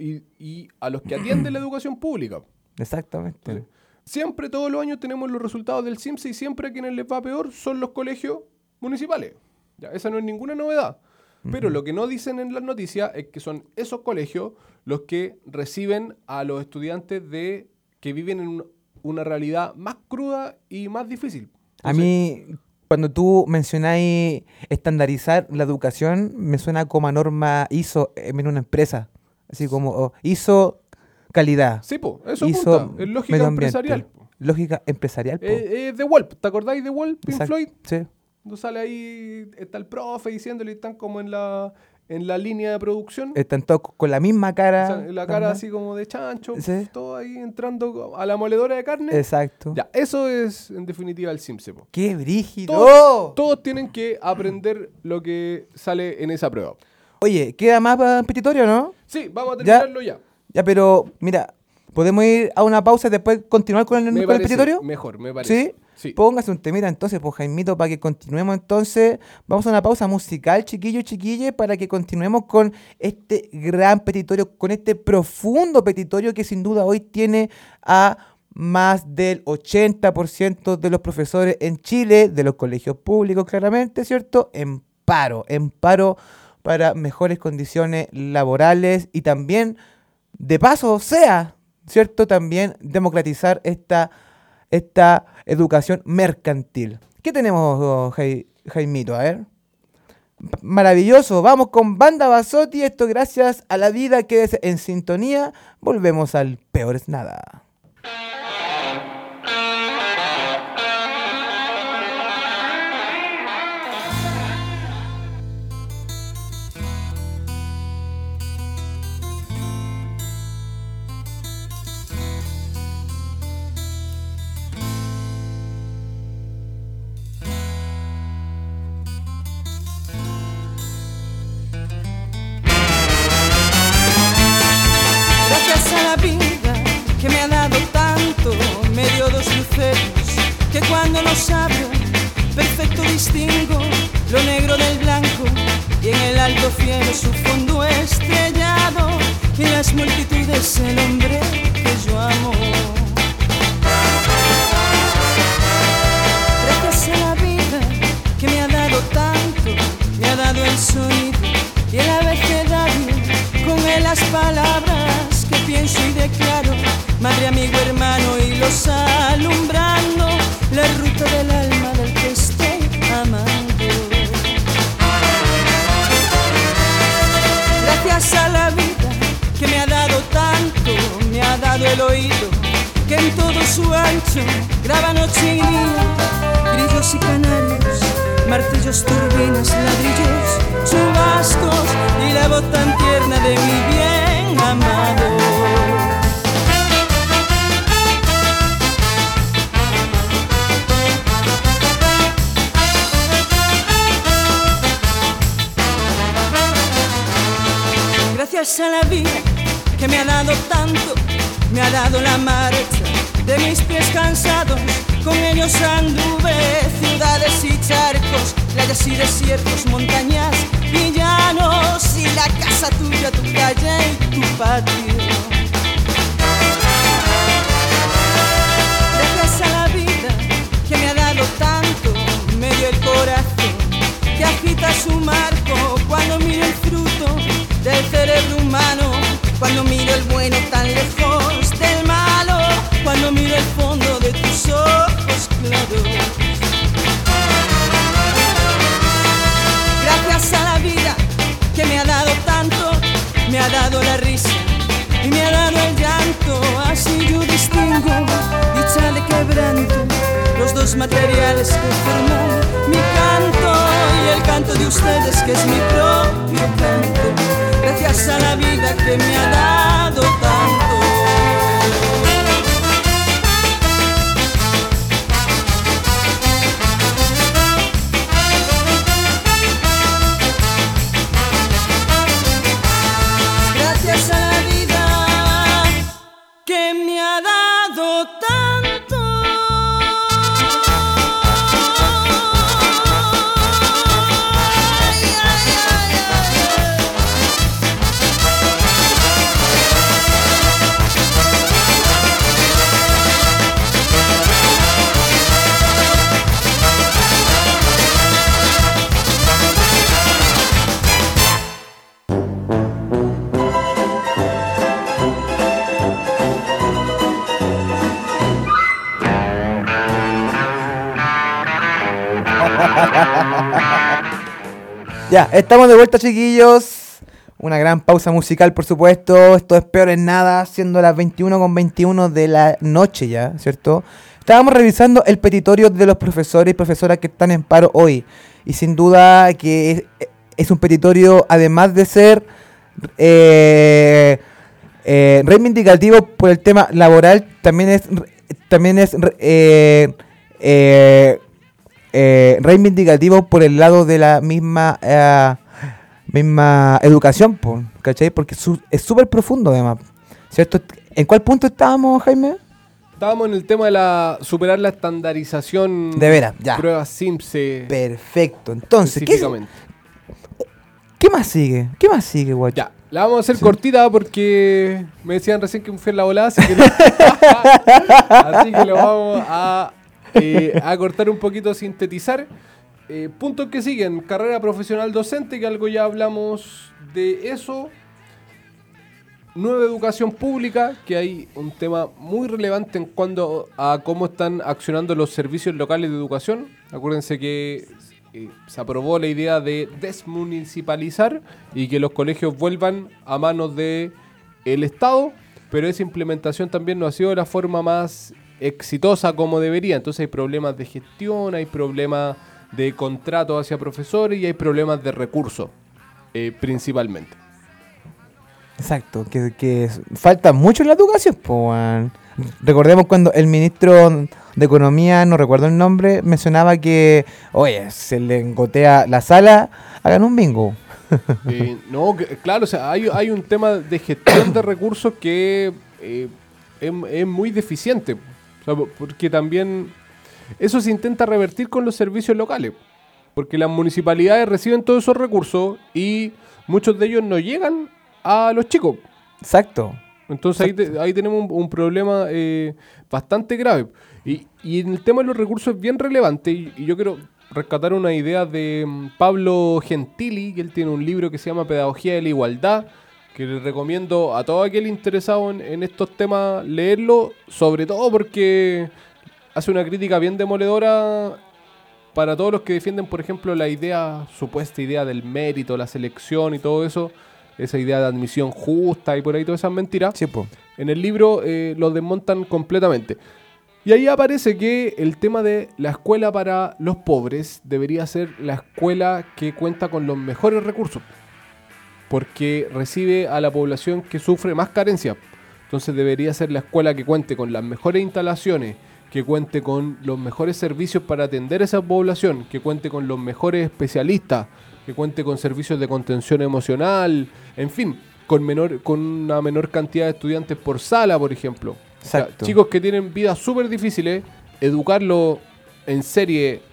Y a los que atiende la educación pública. Exactamente. ¿Sí? Siempre, todos los años, tenemos los resultados del CIMSE y siempre a quienes les va peor son los colegios municipales. Ya, esa no es ninguna novedad. Pero lo que no dicen en las noticias es que son esos colegios los que reciben a los estudiantes que viven en una realidad más cruda y más difícil. A mí, cuando tú mencionáis estandarizar la educación, me suena como a norma ISO en una empresa. Así como ISO calidad. Sí, po, eso ISO apunta. Es lógica medio ambiente. empresarial. Po. Lógica empresarial, po. The Wall, ¿te acordáis de Wall, Pink Exacto. Floyd? Sí. No sale ahí, está el profe diciéndole, están como en la línea de producción. Están todos con la misma cara. O sea, la cara así como de chancho, Sí. todo ahí entrando a la moledora de carne. Exacto. Ya, eso es en definitiva el CIMSE. Po. ¡Qué brígido! Todos tienen que aprender lo que sale en esa prueba. Oye, ¿queda más para petitorio, no? Sí, vamos a ¿Ya? terminarlo ya. Ya, pero mira, ¿podemos ir a una pausa y después continuar con el Me con el parece petitorio? mejor, me parece. ¿Sí? Sí. Póngase un temita entonces, pues Jaimito, para que continuemos entonces. Vamos a una pausa musical, chiquillos, chiquilles, para que continuemos con este gran petitorio, con este profundo petitorio que sin duda hoy tiene a más del 80% de los profesores en Chile, de los colegios públicos claramente, ¿cierto? En paro para mejores condiciones laborales y también, de paso, ¿cierto? También democratizar esta educación mercantil. ¿Qué tenemos, Jaimito? A ver. Maravilloso. Vamos con Banda Basotti. Esto gracias a la vida. Quédese en sintonía. Volvemos al Peor es Nada. Gracias a la vida que me ha dado tanto, me dio dos luceros que cuando los abro perfecto distingo lo negro del blanco y en el alto cielo su fondo estrellado y en las multitudes el hombre que yo amo. Gracias a la vida que me ha dado tanto, me ha dado el sonido y el abecedario con él las palabras que pienso y declaro, madre, amigo, hermano, y los alumbrando la ruta del alma del que estoy amando. Gracias a la vida que me ha dado tanto, me ha dado el oído que en todo su ancho graba noche y día, grillos y canarios, martillos, turbinas, ladrillos, chubascos y la voz tan tierna de mi bien amado. Gracias a la vida que me ha dado tanto, me ha dado la marcha de mis pies cansados, con ellos anduve ciudades y charcos, playas y desiertos, montañas y llanos, y la casa tuya, tu calle y tu patio. Gracias a la vida que me ha dado tanto, me dio el corazón que agita su marco cuando miro el fruto del cerebro humano, cuando miro el bueno tan lejos del malo, cuando miro el fondo de tus ojos claros. Gracias a la vida que me ha dado tanto, me ha dado la risa y los materiales que formó mi canto y el canto de ustedes que es mi propio canto, gracias a la vida que me ha dado tanto. Gracias a la vida que me ha dado tanto. Ay, ay, ay, Ya, estamos de vuelta, chiquillos. Una gran pausa musical, por supuesto. Esto es Peor en Nada, siendo las 21:21 de la noche ya, ¿cierto? Estábamos revisando el petitorio de los profesores y profesoras que están en paro hoy. Y sin duda que es un petitorio, además de ser reivindicativo por el tema laboral, también es reivindicativo por el lado de la misma educación, ¿cachai? Porque es súper profundo además, ¿cierto? ¿En cuál punto estábamos, Jaime? Estábamos en el tema de superar la estandarización De veras, ya. pruebas SIMSE. Perfecto. Entonces, específicamente. ¿qué más sigue? ¿Qué más sigue, guacho? Ya, la vamos a hacer cortita porque me decían recién que me fui en la volada, así que, así que lo vamos a cortar un poquito, sintetizar. Puntos que siguen: carrera profesional docente, que algo ya hablamos de eso. Nueva educación pública, que hay un tema muy relevante en cuanto a cómo están accionando los servicios locales de educación. Acuérdense que se aprobó la idea de desmunicipalizar y que los colegios vuelvan a manos del Estado, pero esa implementación también no ha sido de la forma más exitosa como debería. Entonces hay problemas de gestión, hay problemas de contrato hacia profesores y hay problemas de recursos, principalmente. Exacto, que falta mucho en la educación, weón. Recordemos cuando el ministro de Economía, no recuerdo el nombre, mencionaba que, oye, se le engotea la sala, hagan un bingo. No, claro, o sea, hay un tema de gestión de recursos que es muy deficiente. O sea, porque también eso se intenta revertir con los servicios locales. Porque las municipalidades reciben todos esos recursos y muchos de ellos no llegan a los chicos. Exacto. Entonces ahí tenemos un problema bastante grave. Y en el tema de los recursos es bien relevante. Y yo quiero rescatar una idea de Pablo Gentili, que él tiene un libro que se llama Pedagogía de la Igualdad, que le recomiendo a todo aquel interesado en estos temas leerlo, sobre todo porque hace una crítica bien demoledora para todos los que defienden, por ejemplo, la supuesta idea del mérito, la selección y todo eso, esa idea de admisión justa y por ahí todas esas mentiras. Sí, po. En el libro lo desmontan completamente. Y ahí aparece que el tema de la escuela para los pobres debería ser la escuela que cuenta con los mejores recursos, porque recibe a la población que sufre más carencia. Entonces debería ser la escuela que cuente con las mejores instalaciones, que cuente con los mejores servicios para atender a esa población, que cuente con los mejores especialistas, que cuente con servicios de contención emocional, en fin, con una menor cantidad de estudiantes por sala, por ejemplo. Exacto. O sea, chicos que tienen vidas súper difíciles, educarlo en serie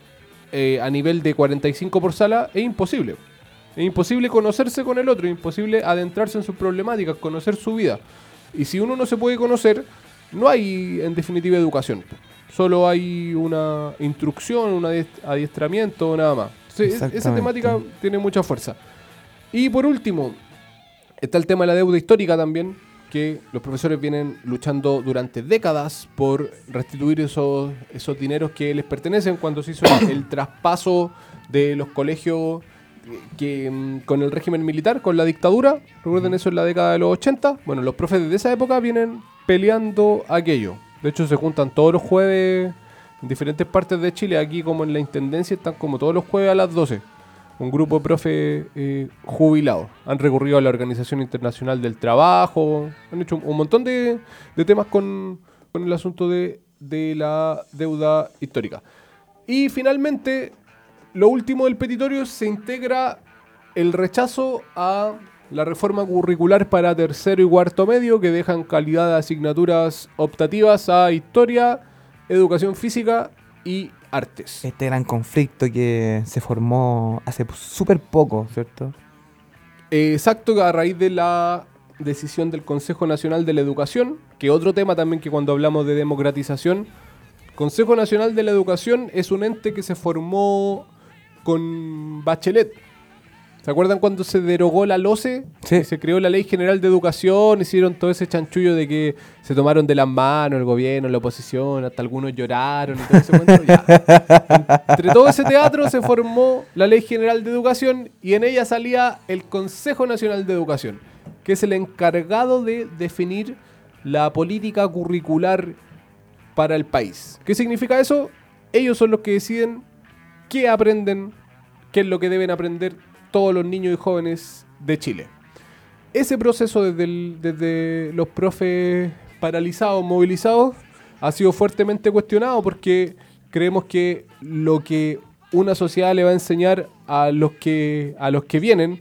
a nivel de 45 por sala es imposible. Es imposible conocerse con el otro, es imposible adentrarse en sus problemáticas, conocer su vida. Y si uno no se puede conocer, no hay en definitiva educación. Solo hay una instrucción, un adiestramiento, nada más. Esa temática tiene mucha fuerza. Y por último, está el tema de la deuda histórica también, que los profesores vienen luchando durante décadas por restituir esos dineros que les pertenecen cuando se hizo el traspaso de los colegios que con el régimen militar, con la dictadura. Recuerden eso en la década de los 80. Bueno, los profes de esa época vienen peleando aquello. De hecho, se juntan todos los jueves en diferentes partes de Chile, aquí como en la Intendencia, están como todos los jueves a las 12. Un grupo de profes jubilados. Han recurrido a la Organización Internacional del Trabajo, han hecho un montón de temas con el asunto de la deuda histórica. Y finalmente, lo último del petitorio, se integra el rechazo a la reforma curricular para tercero y cuarto medio, que dejan calidad de asignaturas optativas a historia, educación física y artes. Este gran conflicto que se formó hace súper poco, ¿cierto? Exacto, a raíz de la decisión del Consejo Nacional de la Educación, que otro tema también que cuando hablamos de democratización, Consejo Nacional de la Educación es un ente que se formó con Bachelet. ¿Se acuerdan cuando se derogó la LOCE? Sí. Y se creó la Ley General de Educación, hicieron todo ese chanchullo de que se tomaron de las manos el gobierno, la oposición, hasta algunos lloraron y todo ese cuento. Ya. Entre todo ese teatro se formó la Ley General de Educación y en ella salía el Consejo Nacional de Educación, que es el encargado de definir la política curricular para el país. ¿Qué significa eso? Ellos son los que deciden qué aprenden, qué es lo que deben aprender todos los niños y jóvenes de Chile. Ese proceso desde los profes paralizados, movilizados, ha sido fuertemente cuestionado porque creemos que lo que una sociedad le va a enseñar a los que vienen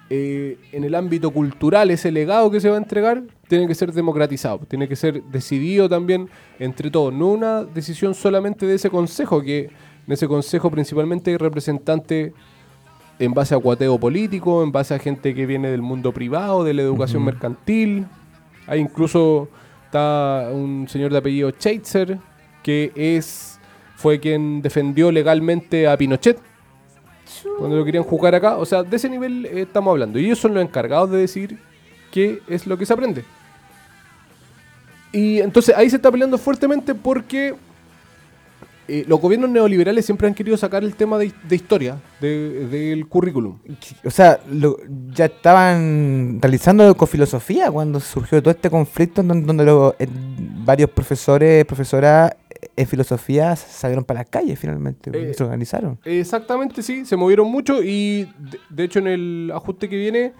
en el ámbito cultural, ese legado que se va a entregar, tiene que ser democratizado, tiene que ser decidido también entre todos, no una decisión solamente de ese consejo, que en ese consejo principalmente hay representantes en base a cuateo político, en base a gente que viene del mundo privado, de la educación mercantil. Hay incluso está un señor de apellido Scheitzer, que fue quien defendió legalmente a Pinochet cuando lo querían juzgar acá. O sea, de ese nivel estamos hablando. Y ellos son los encargados de decir qué es lo que se aprende. Y entonces ahí se está peleando fuertemente porque los gobiernos neoliberales siempre han querido sacar el tema de historia del currículum. O sea, ya estaban realizando con filosofía cuando surgió todo este conflicto donde varios profesoras en filosofía salieron para las calles finalmente, se organizaron. Exactamente, sí, se movieron mucho y de hecho en el ajuste que viene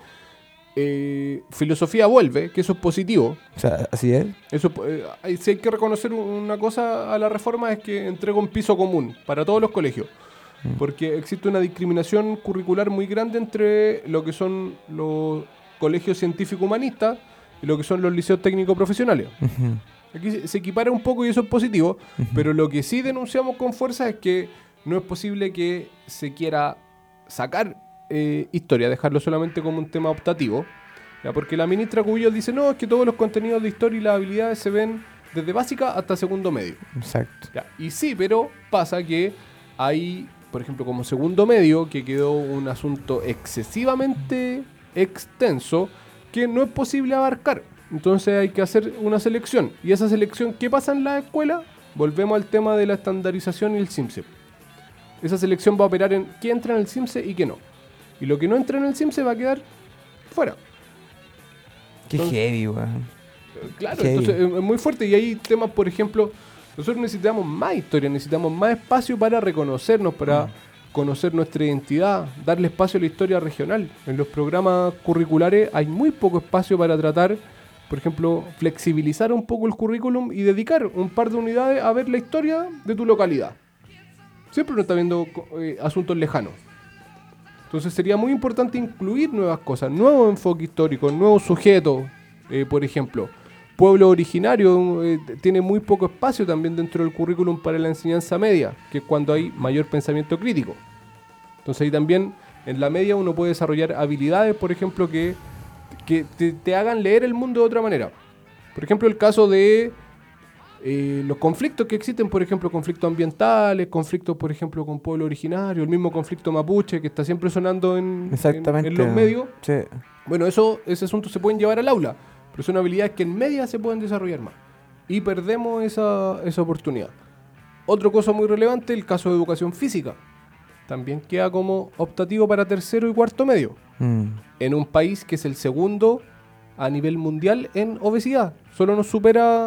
filosofía vuelve, que eso es positivo. O sea, así es. Eso, si hay que reconocer una cosa a la reforma es que entrega un piso común para todos los colegios. Porque existe una discriminación curricular muy grande entre lo que son los colegios científico-humanistas y lo que son los liceos técnico-profesionales. Aquí se equipara un poco y eso es positivo, pero lo que sí denunciamos con fuerza es que no es posible que se quiera sacar historia, dejarlo solamente como un tema optativo, ¿ya? Porque la ministra Cubillo dice, no, es que todos los contenidos de historia y las habilidades se ven desde básica hasta segundo medio. Exacto. ¿Ya? Y sí, pero pasa que hay, por ejemplo, como segundo medio, que quedó un asunto excesivamente extenso que no es posible abarcar. Entonces hay que hacer una selección. ¿Y esa selección qué pasa en la escuela? Volvemos al tema de la estandarización y el CIMSE. Esa selección va a operar en qué entra en el CIMSE y qué no. Y lo que no entra en el CIMSE va a quedar fuera. Qué heavy, weón. Claro, Heavy. entonces es muy fuerte. Y hay temas, por ejemplo, nosotros necesitamos más historia, necesitamos más espacio para reconocernos, para conocer nuestra identidad, darle espacio a la historia regional. En los programas curriculares hay muy poco espacio para tratar, por ejemplo, flexibilizar un poco el currículum y dedicar un par de unidades a ver la historia de tu localidad. Siempre uno está viendo asuntos lejanos. Entonces sería muy importante incluir nuevas cosas, nuevos enfoques históricos, nuevos sujetos, por ejemplo. Pueblo originario tiene muy poco espacio también dentro del currículum para la enseñanza media, que es cuando hay mayor pensamiento crítico. Entonces ahí también en la media uno puede desarrollar habilidades, por ejemplo, que te hagan leer el mundo de otra manera. Por ejemplo, el caso de los conflictos que existen, por ejemplo, conflictos ambientales, conflictos, por ejemplo, con pueblo originario, el mismo conflicto mapuche que está siempre sonando en los medios. Sí. Bueno, ese asunto se pueden llevar al aula, pero son habilidades que en media se pueden desarrollar más. Y perdemos esa oportunidad. Otra cosa muy relevante, el caso de educación física. También queda como optativo para tercero y cuarto medio. En un país que es el segundo a nivel mundial en obesidad. Solo nos supera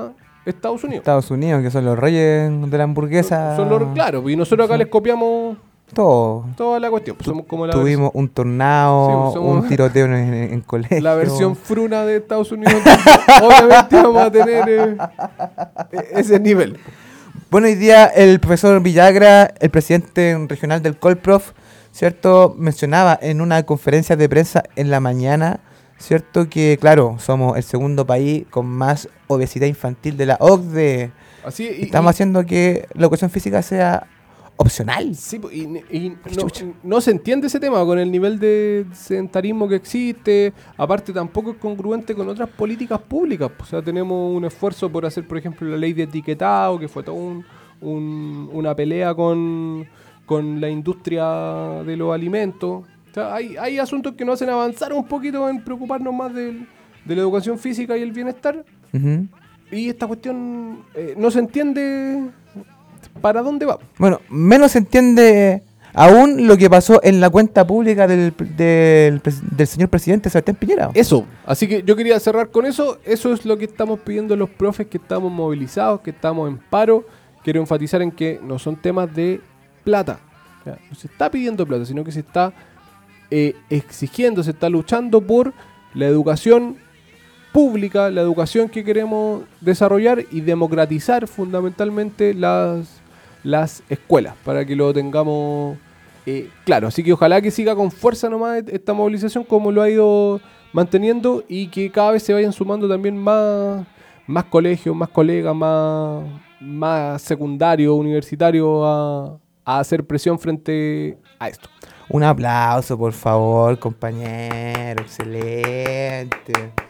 Estados Unidos. Estados Unidos, que son los reyes de la hamburguesa. Claro, y nosotros acá les copiamos todo. toda la cuestión. Pues somos como Tuvimos un tornado, Sí, somos un tiroteo en colegio. la versión fruna de Estados Unidos. Obviamente vamos a tener ese nivel. Bueno, hoy día el profesor Villagra, el presidente regional del Colprof, ¿cierto? Mencionaba en una conferencia de prensa en la mañana, ¿cierto? Que, claro, somos el segundo país con más obesidad infantil de la OCDE. Así, Estamos haciendo que la educación física sea opcional. Sí, y no se entiende ese tema con el nivel de sedentarismo que existe. Aparte, tampoco es congruente con otras políticas públicas. O sea, tenemos un esfuerzo por hacer, por ejemplo, la ley de etiquetado, que fue toda una pelea con la industria de los alimentos. O sea, hay asuntos que nos hacen avanzar un poquito en preocuparnos más de la educación física y el bienestar. Ujú. Y esta cuestión no se entiende para dónde va. Bueno, menos se entiende aún lo que pasó en la cuenta pública del señor presidente Sebastián Piñera. Eso, así que yo quería cerrar con eso. Eso es lo que estamos pidiendo los profes, que estamos movilizados, que estamos en paro. Quiero enfatizar en que no son temas de plata. O sea, no se está pidiendo plata, sino que se está exigiendo, se está luchando por la educación pública, la educación que queremos desarrollar y democratizar fundamentalmente las escuelas, para que lo tengamos claro. Así que ojalá que siga con fuerza nomás esta movilización como lo ha ido manteniendo, y que cada vez se vayan sumando también más colegios, más colegas, más secundarios, universitarios a hacer presión frente a esto. Un aplauso, por favor, compañero. Excelente.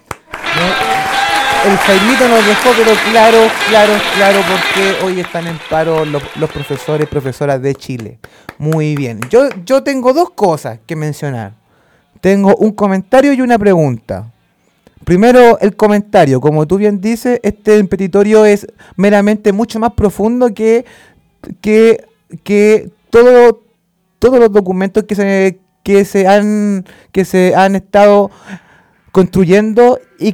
El Jaimito nos dejó, pero claro, porque hoy están en paro los profesores y profesoras de Chile. Muy bien. Yo tengo dos cosas que mencionar. Tengo un comentario y una pregunta. Primero, el comentario. Como tú bien dices, este petitorio es meramente mucho más profundo que todos los documentos que se han estado construyendo y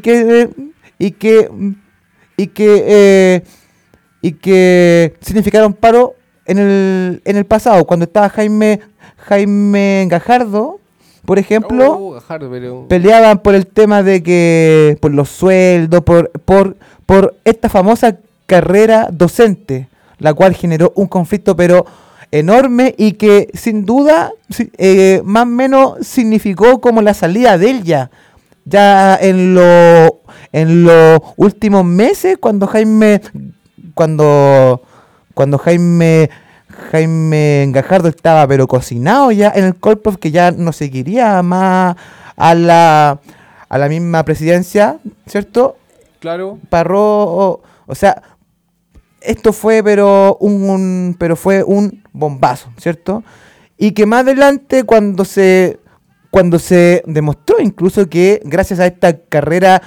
que significaron paro en el pasado, cuando estaba Jaime Gajardo, por ejemplo. Peleaban por el tema de que por los sueldos, por esta famosa carrera docente, la cual generó un conflicto pero enorme, y que sin duda más o menos significó como la salida de él ya en los últimos meses, cuando Jaime Gajardo estaba pero cocinado ya en el Colprof, que ya no se quería más a la misma presidencia, ¿cierto? Claro. Parró, o sea, esto fue fue un bombazo, ¿cierto? Y que más adelante, cuando se demostró incluso que gracias a esta carrera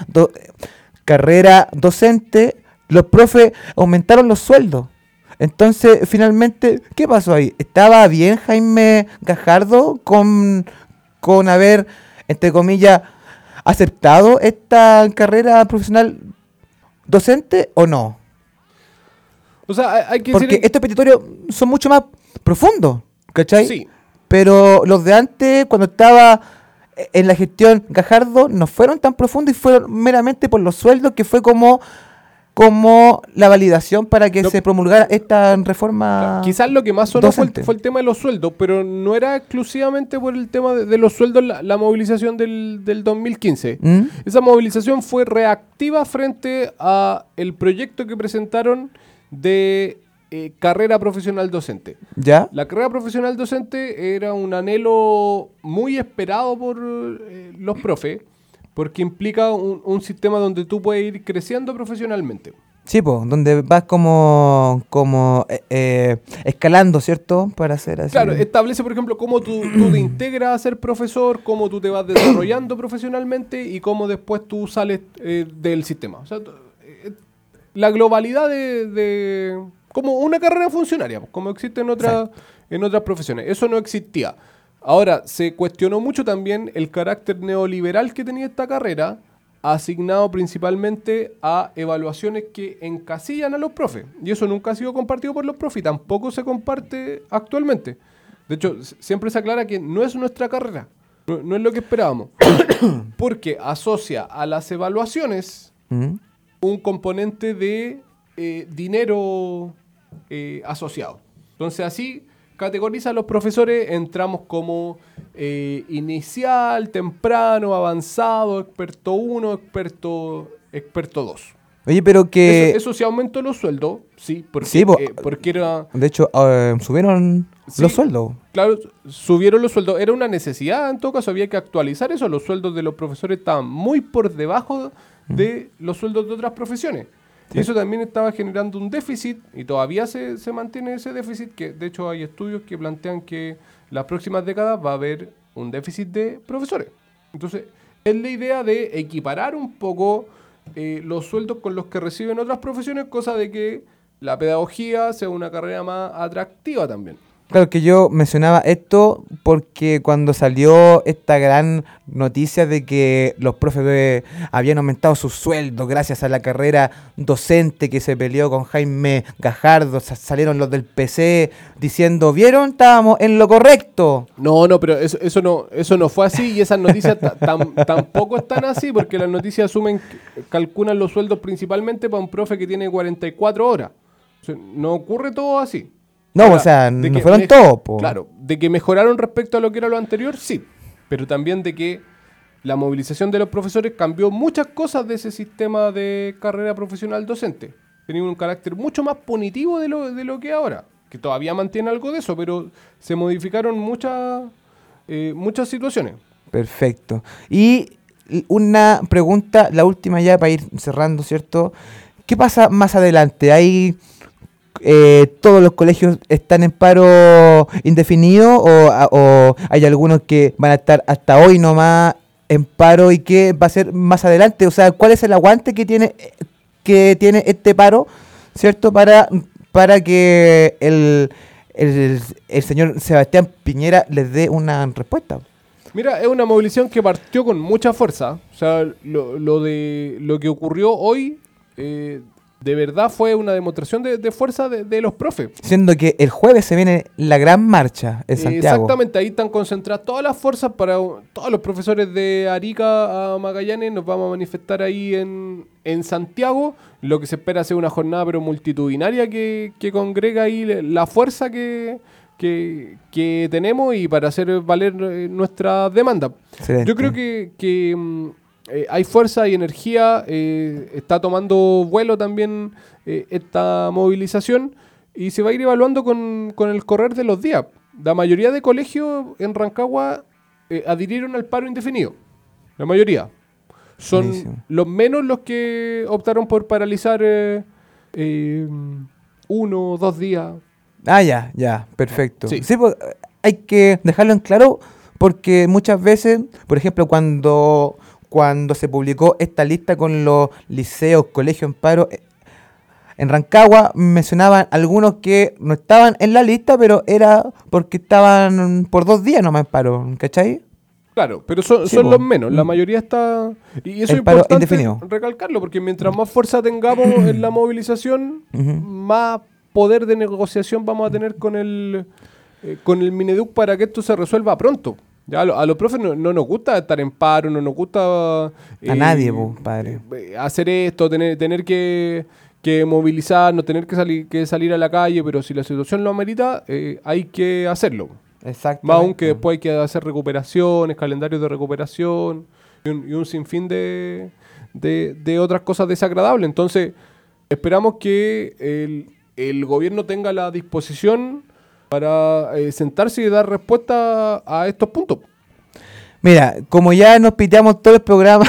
docente, los profes aumentaron los sueldos. Entonces, finalmente, ¿qué pasó ahí? ¿Estaba bien Jaime Gajardo con haber, entre comillas, aceptado esta carrera profesional docente o no? O sea, hay que Porque decir... estos petitorios son mucho más profundos, ¿cachai? Sí. Pero los de antes, cuando estaba en la gestión Gajardo, no fueron tan profundos y fueron meramente por los sueldos, que fue como la validación para que se promulgara esta reforma. Claro, quizás lo que más sonó fue el tema de los sueldos, pero no era exclusivamente por el tema de los sueldos la movilización del 2015. Esa movilización fue reactiva frente a el proyecto que presentaron de carrera profesional docente. ¿Ya? La carrera profesional docente era un anhelo muy esperado por los profes, porque implica un sistema donde tú puedes ir creciendo profesionalmente. Sí, pues, donde vas como escalando, ¿cierto? Para hacer así. Claro, establece, por ejemplo, cómo tú te integras a ser profesor, cómo tú te vas desarrollando profesionalmente y cómo después tú sales del sistema. O sea, la globalidad de como una carrera funcionaria, como existe en otras profesiones. Eso no existía. Ahora, se cuestionó mucho también el carácter neoliberal que tenía esta carrera, asignado principalmente a evaluaciones que encasillan a los profes. Y eso nunca ha sido compartido por los profes y tampoco se comparte actualmente. De hecho, siempre se aclara que no es nuestra carrera, no es lo que esperábamos. Porque asocia a las evaluaciones un componente de dinero asociado. Entonces así categoriza a los profesores en tramos como inicial, temprano, avanzado, experto 1, experto 2. Oye, pero que... Eso sí aumentó los sueldos, sí, porque, Sí, porque era... De hecho, subieron Sí, los sueldos. Claro, subieron los sueldos. Era una necesidad, en todo caso, había que actualizar eso. Los sueldos de los profesores estaban muy por debajo de los sueldos de otras profesiones. Y eso también estaba generando un déficit, y todavía se mantiene ese déficit, que de hecho hay estudios que plantean que las próximas décadas va a haber un déficit de profesores. Entonces, es la idea de equiparar un poco los sueldos con los que reciben otras profesiones, cosa de que la pedagogía sea una carrera más atractiva también. Claro que yo mencionaba esto porque cuando salió esta gran noticia de que los profes habían aumentado sus sueldos gracias a la carrera docente que se peleó con Jaime Gajardo, salieron los del PC diciendo, ¿vieron? Estábamos en lo correcto. No, pero eso no fue así, y esas noticias tampoco están así, porque las noticias calculan los sueldos principalmente para un profe que tiene 44 horas. O sea, no ocurre todo así. No, Ahora, o sea, de no que fueron todos, po. Claro, de que mejoraron respecto a lo que era lo anterior, sí. Pero también de que la movilización de los profesores cambió muchas cosas de ese sistema de carrera profesional docente. Tenía un carácter mucho más punitivo de lo que ahora. Que todavía mantiene algo de eso, pero se modificaron muchas situaciones. Perfecto. Y una pregunta, la última ya para ir cerrando, ¿cierto? ¿Qué pasa más adelante? ¿Hay... todos los colegios están en paro indefinido o hay algunos que van a estar hasta hoy nomás en paro y qué va a ser más adelante? O sea, ¿cuál es el aguante que tiene este paro, cierto, para que el señor Sebastián Piñera les dé una respuesta? Mira, es una movilización que partió con mucha fuerza. O sea, lo que ocurrió hoy de verdad fue una demostración de fuerza de los profes. Siendo que el jueves se viene la gran marcha en Santiago. Exactamente, ahí están concentradas todas las fuerzas para todos los profesores de Arica a Magallanes. Nos vamos a manifestar ahí en Santiago. Lo que se espera ser una jornada pero multitudinaria que congrega ahí la fuerza que tenemos y para hacer valer nuestra demanda. Excelente. Yo creo que hay fuerza y energía, está tomando vuelo también esta movilización y se va a ir evaluando con el correr de los días. La mayoría de colegios en Rancagua adhirieron al paro indefinido. La mayoría. Son Buenísimo. los menos los que optaron por paralizar 1 o 2 días. Ah, ya, perfecto. Sí. Sí, pues, hay que dejarlo en claro porque muchas veces, por ejemplo, cuando se publicó esta lista con los liceos, colegios en paro, en Rancagua mencionaban algunos que no estaban en la lista, pero era porque estaban por 2 días nomás en paro, ¿cachai? Claro, pero son Sí, los po. menos, la mayoría está... Y eso El es paro importante indefinido. recalcarlo, porque mientras más fuerza tengamos en la movilización, más poder de negociación vamos a tener con el Mineduc para que esto se resuelva pronto. Ya a los profes no nos gusta estar en paro, no nos gusta... A nadie, po, padre. Hacer esto, tener que movilizarnos, tener que salir a la calle, pero si la situación lo amerita, hay que hacerlo. Exacto. Más aún que después hay que hacer recuperaciones, calendarios de recuperación y un sinfín de otras cosas desagradables. Entonces, esperamos que el gobierno tenga la disposición para sentarse y dar respuesta a estos puntos. Mira, como ya nos piteamos todo el programa,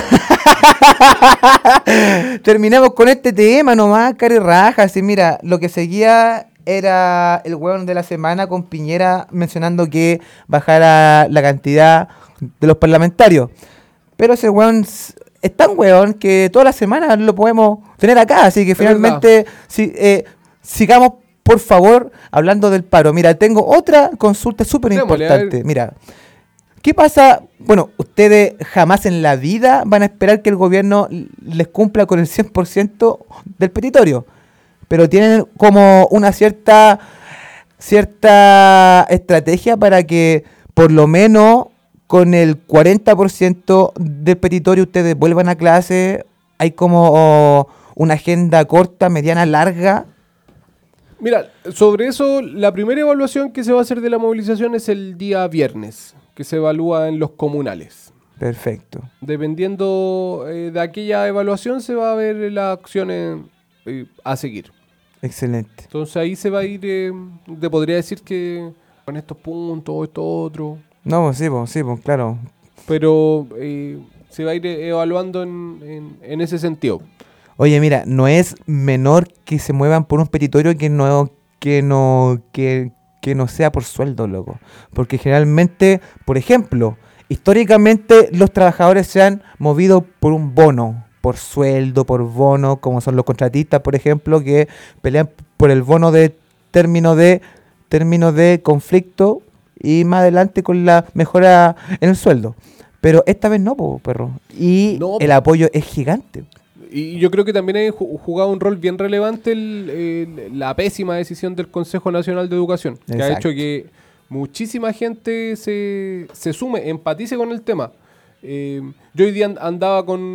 terminamos con este tema nomás, cari rajas. Y mira, lo que seguía era el hueón de la semana con Piñera mencionando que bajara la cantidad de los parlamentarios. Pero ese hueón es tan hueón que todas las semanas lo podemos tener acá. Así que Es finalmente sigamos, por favor, hablando del paro. Mira, tengo otra consulta súper Démosle, a importante. ver. Mira, ¿Qué pasa? Bueno, ustedes jamás en la vida van a esperar que el gobierno les cumpla con el 100% del petitorio, pero tienen como una cierta estrategia para que por lo menos con el 40% del petitorio ustedes vuelvan a clase. Hay como una agenda corta, mediana, larga. Mira, sobre eso, la primera evaluación que se va a hacer de la movilización es el día viernes, que se evalúa en los comunales. Perfecto. Dependiendo de aquella evaluación se va a ver las acciones a seguir. Excelente. Entonces ahí se va a ir, te podría decir que con estos puntos, esto otro, No, sí, claro. pero se va a ir evaluando en ese sentido. Oye, mira, no es menor que se muevan por un petitorio que no sea por sueldo, loco. Porque generalmente, por ejemplo, históricamente los trabajadores se han movido por un bono, por sueldo, por bono, como son los contratistas, por ejemplo, que pelean por el bono de término de conflicto y más adelante con la mejora en el sueldo. Pero esta vez no, perro. Y No, el apoyo es gigante. Y yo creo que también ha jugado un rol bien relevante la pésima decisión del Consejo Nacional de Educación, que ha Exacto. hecho que muchísima gente se sume, empatice con el tema. Yo hoy día andaba con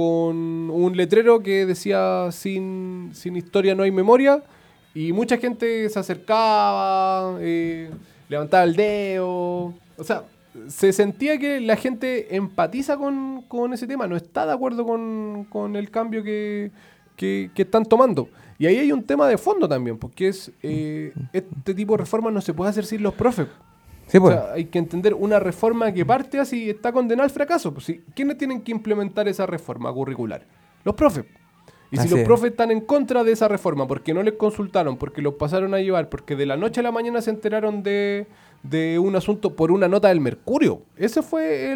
un letrero que decía sin historia no hay memoria, y mucha gente se acercaba, levantaba el dedo, o sea, se sentía que la gente empatiza con ese tema, no está de acuerdo con el cambio que están tomando. Y ahí hay un tema de fondo también, porque es este tipo de reformas no se puede hacer sin los profes. Sí, pues. O sea, hay que entender una reforma que parte así está condenada al fracaso. Pues, ¿sí? ¿Quiénes tienen que implementar esa reforma curricular? Los profes. Y si Así los es. profes están en contra de esa reforma porque no les consultaron, porque los pasaron a llevar, porque de la noche a la mañana se enteraron de un asunto por una nota del Mercurio. Ese fue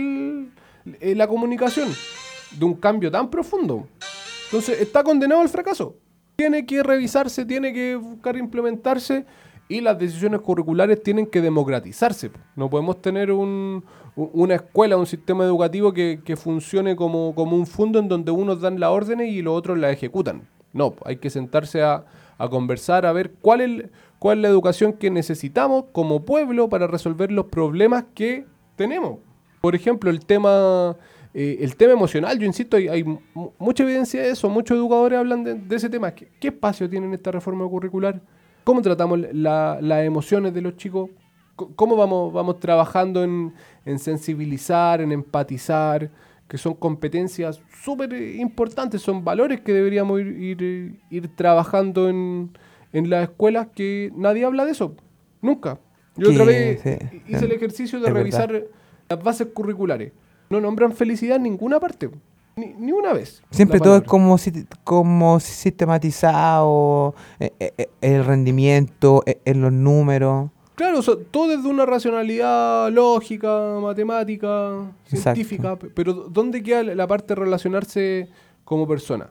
la comunicación de un cambio tan profundo. Entonces, está condenado al fracaso. Tiene que revisarse, tiene que buscar implementarse, y las decisiones curriculares tienen que democratizarse. No podemos tener una escuela, un sistema educativo que funcione como un fondo en donde unos dan las órdenes y los otros las ejecutan. No, hay que sentarse a conversar, a ver cuál es la educación que necesitamos como pueblo para resolver los problemas que tenemos. Por ejemplo, el tema emocional, yo insisto, hay mucha evidencia de eso, muchos educadores hablan de ese tema. ¿Qué espacio tiene en esta reforma curricular? ¿Cómo tratamos las emociones de los chicos? ¿Cómo vamos trabajando en sensibilizar, en empatizar? Que son competencias súper importantes, son valores que deberíamos ir trabajando en las escuelas, que nadie habla de eso, nunca. Yo otra vez hice el ejercicio de revisar las bases curriculares. No nombran felicidad en ninguna parte, ni una vez. Siempre la todo es palabra. como sistematizado, el rendimiento, en los números. Claro, todo desde una racionalidad lógica, matemática, Exacto. científica, pero ¿dónde queda la parte de relacionarse como persona?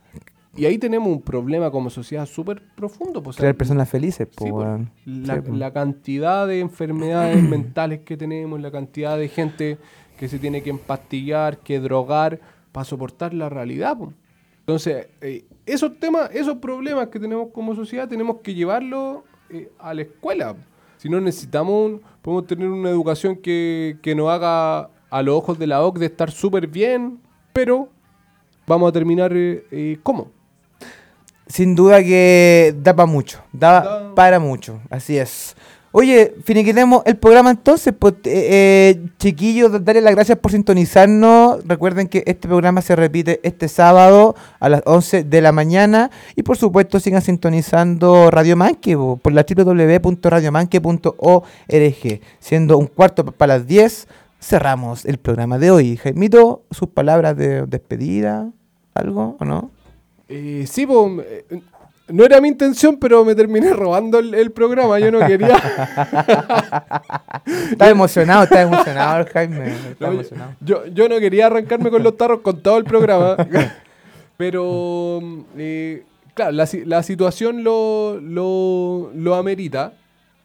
Y ahí tenemos un problema como sociedad súper profundo. Pues, Crear personas felices, sí, pues, weón. la cantidad de enfermedades mentales que tenemos, la cantidad de gente que se tiene que empastillar, que drogar para soportar la realidad, pues. Entonces, esos temas, esos problemas que tenemos como sociedad, tenemos que llevarlos a la escuela. Si no podemos tener una educación que nos haga a los ojos de la OCDE estar súper bien, pero vamos a terminar ¿cómo? Sin duda que da para mucho, da para mucho, así es. Oye, finiquitemos el programa entonces, pues, chiquillos, darles las gracias por sintonizarnos. Recuerden que este programa se repite este sábado a las 11 de la mañana, y por supuesto sigan sintonizando Radio Manque por la www.radiomanque.org. Siendo 9:15 cerramos el programa de hoy. Jaimito, sus palabras de despedida, ¿algo o no? Sí, pues, no era mi intención, pero me terminé robando el programa. Yo no quería. Estaba emocionado el Jaime. Estaba No, emocionado. yo no quería arrancarme con los tarros con todo el programa. Pero, claro, la situación lo amerita.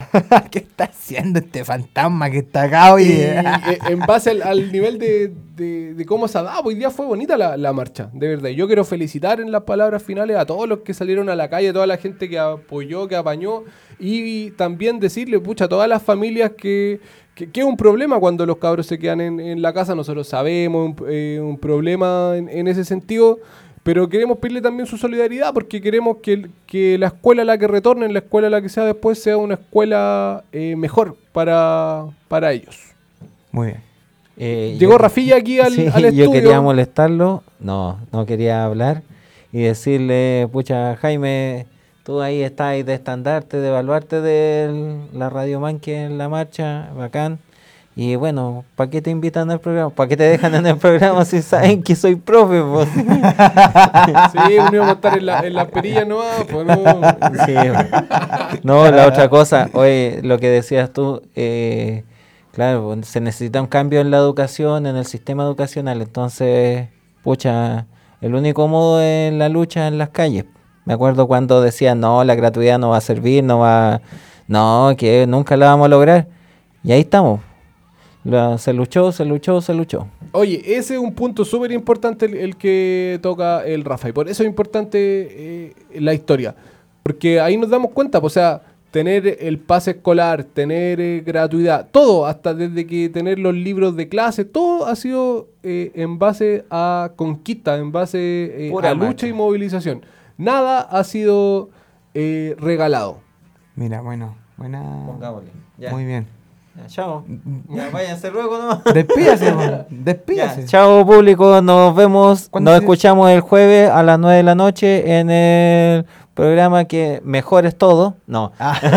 ¿Qué está haciendo este fantasma que está acá hoy? Y, en base al nivel de cómo se ha dado, hoy día fue bonita la marcha, de verdad. Yo quiero felicitar en las palabras finales a todos los que salieron a la calle, a toda la gente que apoyó, que apañó, y también decirle, pucha, a todas las familias que es un problema cuando los cabros se quedan en la casa. Nosotros sabemos un problema en ese sentido, pero queremos pedirle también su solidaridad porque queremos que la escuela a la que retornen, la escuela a la que sea después, sea una escuela mejor para ellos. Muy bien. Llegó Rafilla aquí al estudio. Yo quería molestarlo, no quería hablar y decirle, pucha, Jaime, tú ahí estás de estandarte, de baluarte de la Radio Manque en la marcha, bacán. Y bueno, ¿para qué te invitan al programa? ¿Para qué te dejan en el programa si saben que soy profe? Pues? Sí, uno iba a estar en la perilla nomás, pues no. Sí. No, la otra cosa, oye, lo que decías tú, claro, se necesita un cambio en la educación, en el sistema educacional. Entonces, pucha, el único modo es la lucha en las calles. Me acuerdo cuando decían, no, la gratuidad no va a servir, que nunca la vamos a lograr. Y ahí estamos. Se luchó. Oye, ese es un punto súper importante el que toca el Rafa. Y por eso es importante la historia. Porque ahí nos damos cuenta, pues, o sea, tener el pase escolar, tener gratuidad, todo, hasta desde que tener los libros de clase, todo ha sido en base a conquista, en base a lucha y movilización. Nada ha sido regalado. Mira, buena. Pongámosle. Ya. Muy bien. Ya, chao. Ya, váyanse luego nomás. Despídase. Ya, chao público, nos vemos, nos escuchamos el jueves a las 9 de la noche en el programa que mejor es todo. No.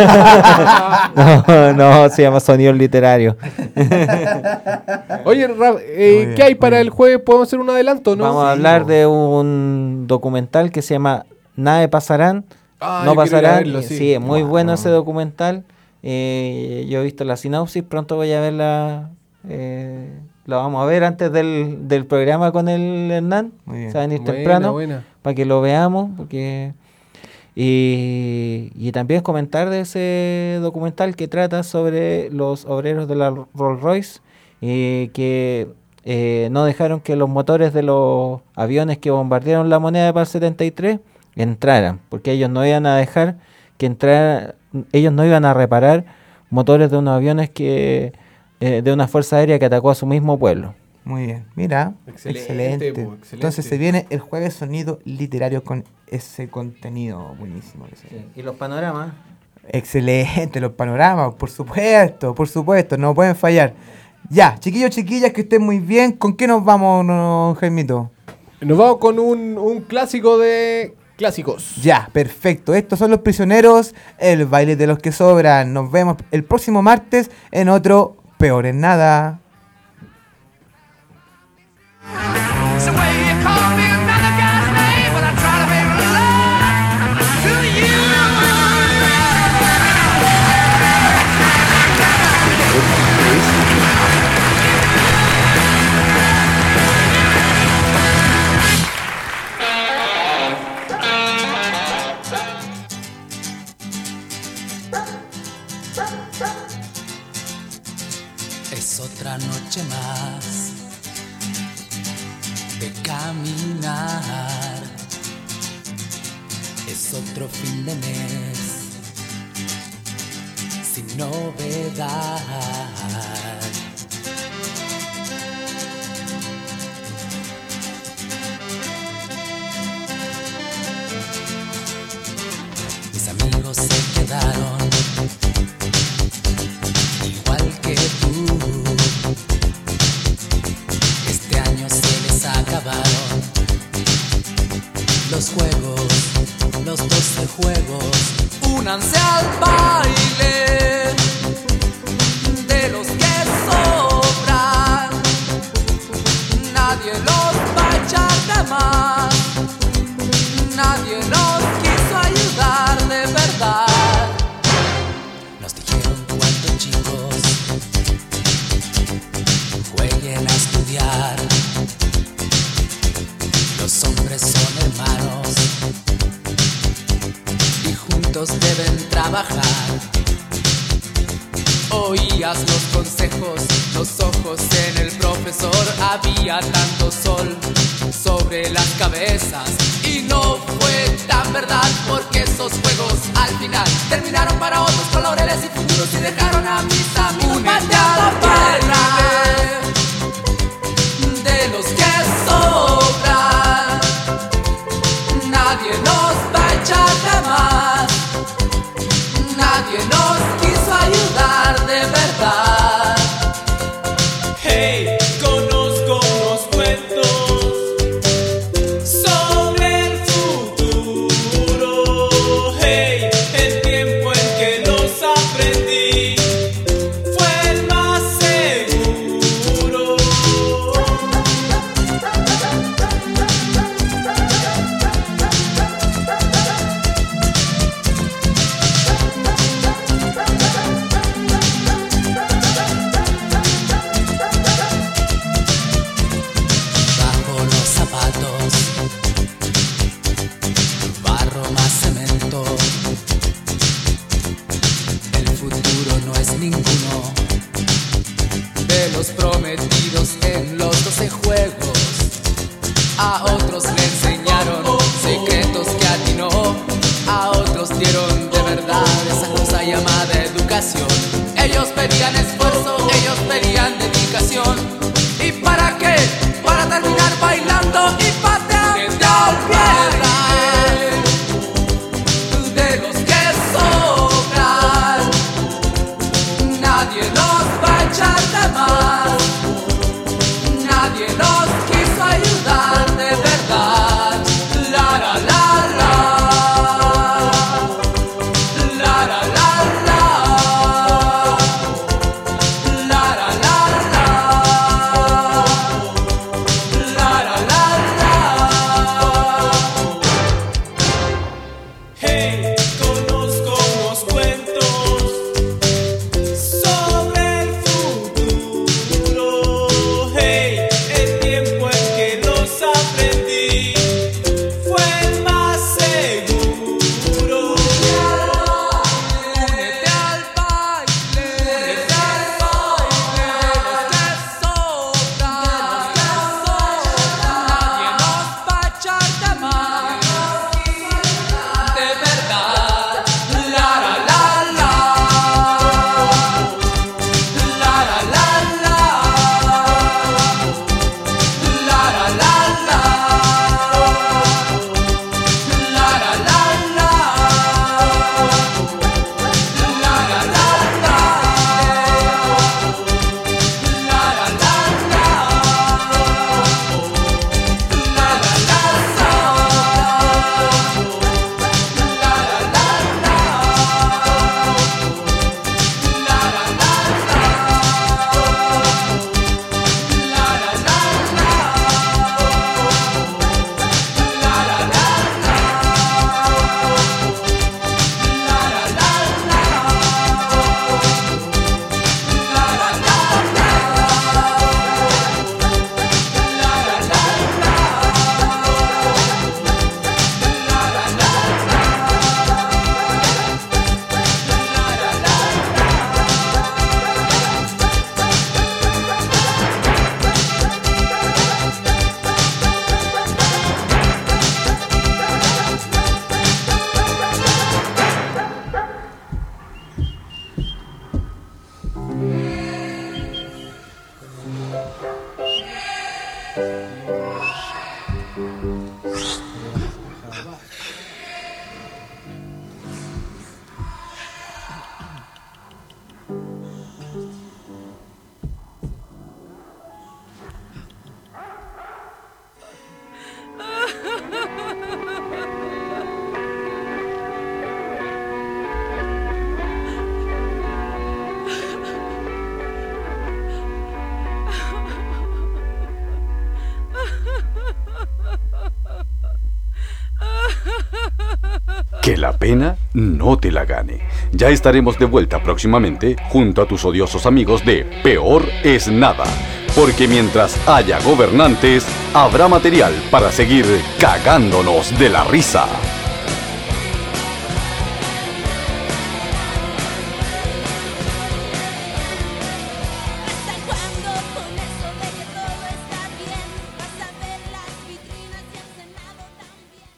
No, se llama Sonido Literario. Oye, ¿qué hay para el jueves? ¿Podemos hacer un adelanto, no? Vamos a hablar de un documental que se llama Nada Pasarán. No pasarán. Verlo, sí, es muy bueno ese documental. Yo he visto la sinopsis, pronto voy a verla. La vamos a ver antes del programa con el Hernán. Se va a venir temprano para que lo veamos. Y también comentar de ese documental que trata sobre los obreros de la Rolls Royce que no dejaron que los motores de los aviones que bombardearon la Moneda para el 73 entraran, porque ellos no iban a dejar que entraran. Ellos no iban a reparar motores de unos aviones de una fuerza aérea que atacó a su mismo pueblo. Muy bien, mira, excelente. Entonces se viene el jueves Sonido Literario con ese contenido buenísimo. Sí. ¿Y los panoramas? Excelente, los panoramas, por supuesto, no pueden fallar. Ya, chiquillos, chiquillas, que estén muy bien. ¿Con qué nos vamos, Jaimito? Nos vamos con un clásico de clásicos. Ya, perfecto. Estos son Los Prisioneros, el baile de los que sobran. Nos vemos el próximo martes en otro Peor en Nada. Es otra noche más de caminar, es otro fin de mes sin novedad. Mis amigos se quedaron igual que tú. Este año se les acabaron los juegos, los 12 juegos. Únanse al baile de los que sobran. Nadie los va a echar de más. Nadie nos quiso ayudar de verdad. Nos dijeron cuando chicos jueguen a estudiar. Los hombres son hermanos y juntos deben trabajar. Oías los consejos, los ojos en el profesor. Había tanto sol sobre las cabezas y no fue tan verdad, porque esos juegos al final terminaron para otros con laureles y futuros y dejaron a mis amigos. Únete a la guerra de los que sobran. Nadie nos va a echar de más. Nadie nos quiso ayudar de verdad. Hey, conozco unos cuentos sobre el futuro. Hey, el tiempo en que los aprendí fue el más seguro. Bajo los zapatos, barro más cemento. El futuro no es ninguno de los prometidos en los 12 juegos. A otros le enseñaron secretos que atinó. A otros dieron de verdad esa cosa llamada educación. Ellos pedían esfuerzo, ellos pedían dedicación. ¿Y para qué? Para terminar bailando y pateando al piedra de los que sobran. Nadie nos va a echar de más. Nadie nos quiso ayudar de verdad. La la la la. La la la la. La la la la. La la la la. Hey, conozco unos cuentos sobre el futuro. Hey, el tiempo en que los aprendí fue el más seguro. Únete al baile, únete al baile de los que sobran. Nadie nos va a echar de más. De verdad. La la la la. La la la la. La la la la. La la la la. La la la la. La la la la. La la la la. Que la pena no te la gane. Ya estaremos de vuelta próximamente junto a tus odiosos amigos de Peor es Nada. Porque mientras haya gobernantes, habrá material para seguir cagándonos de la risa.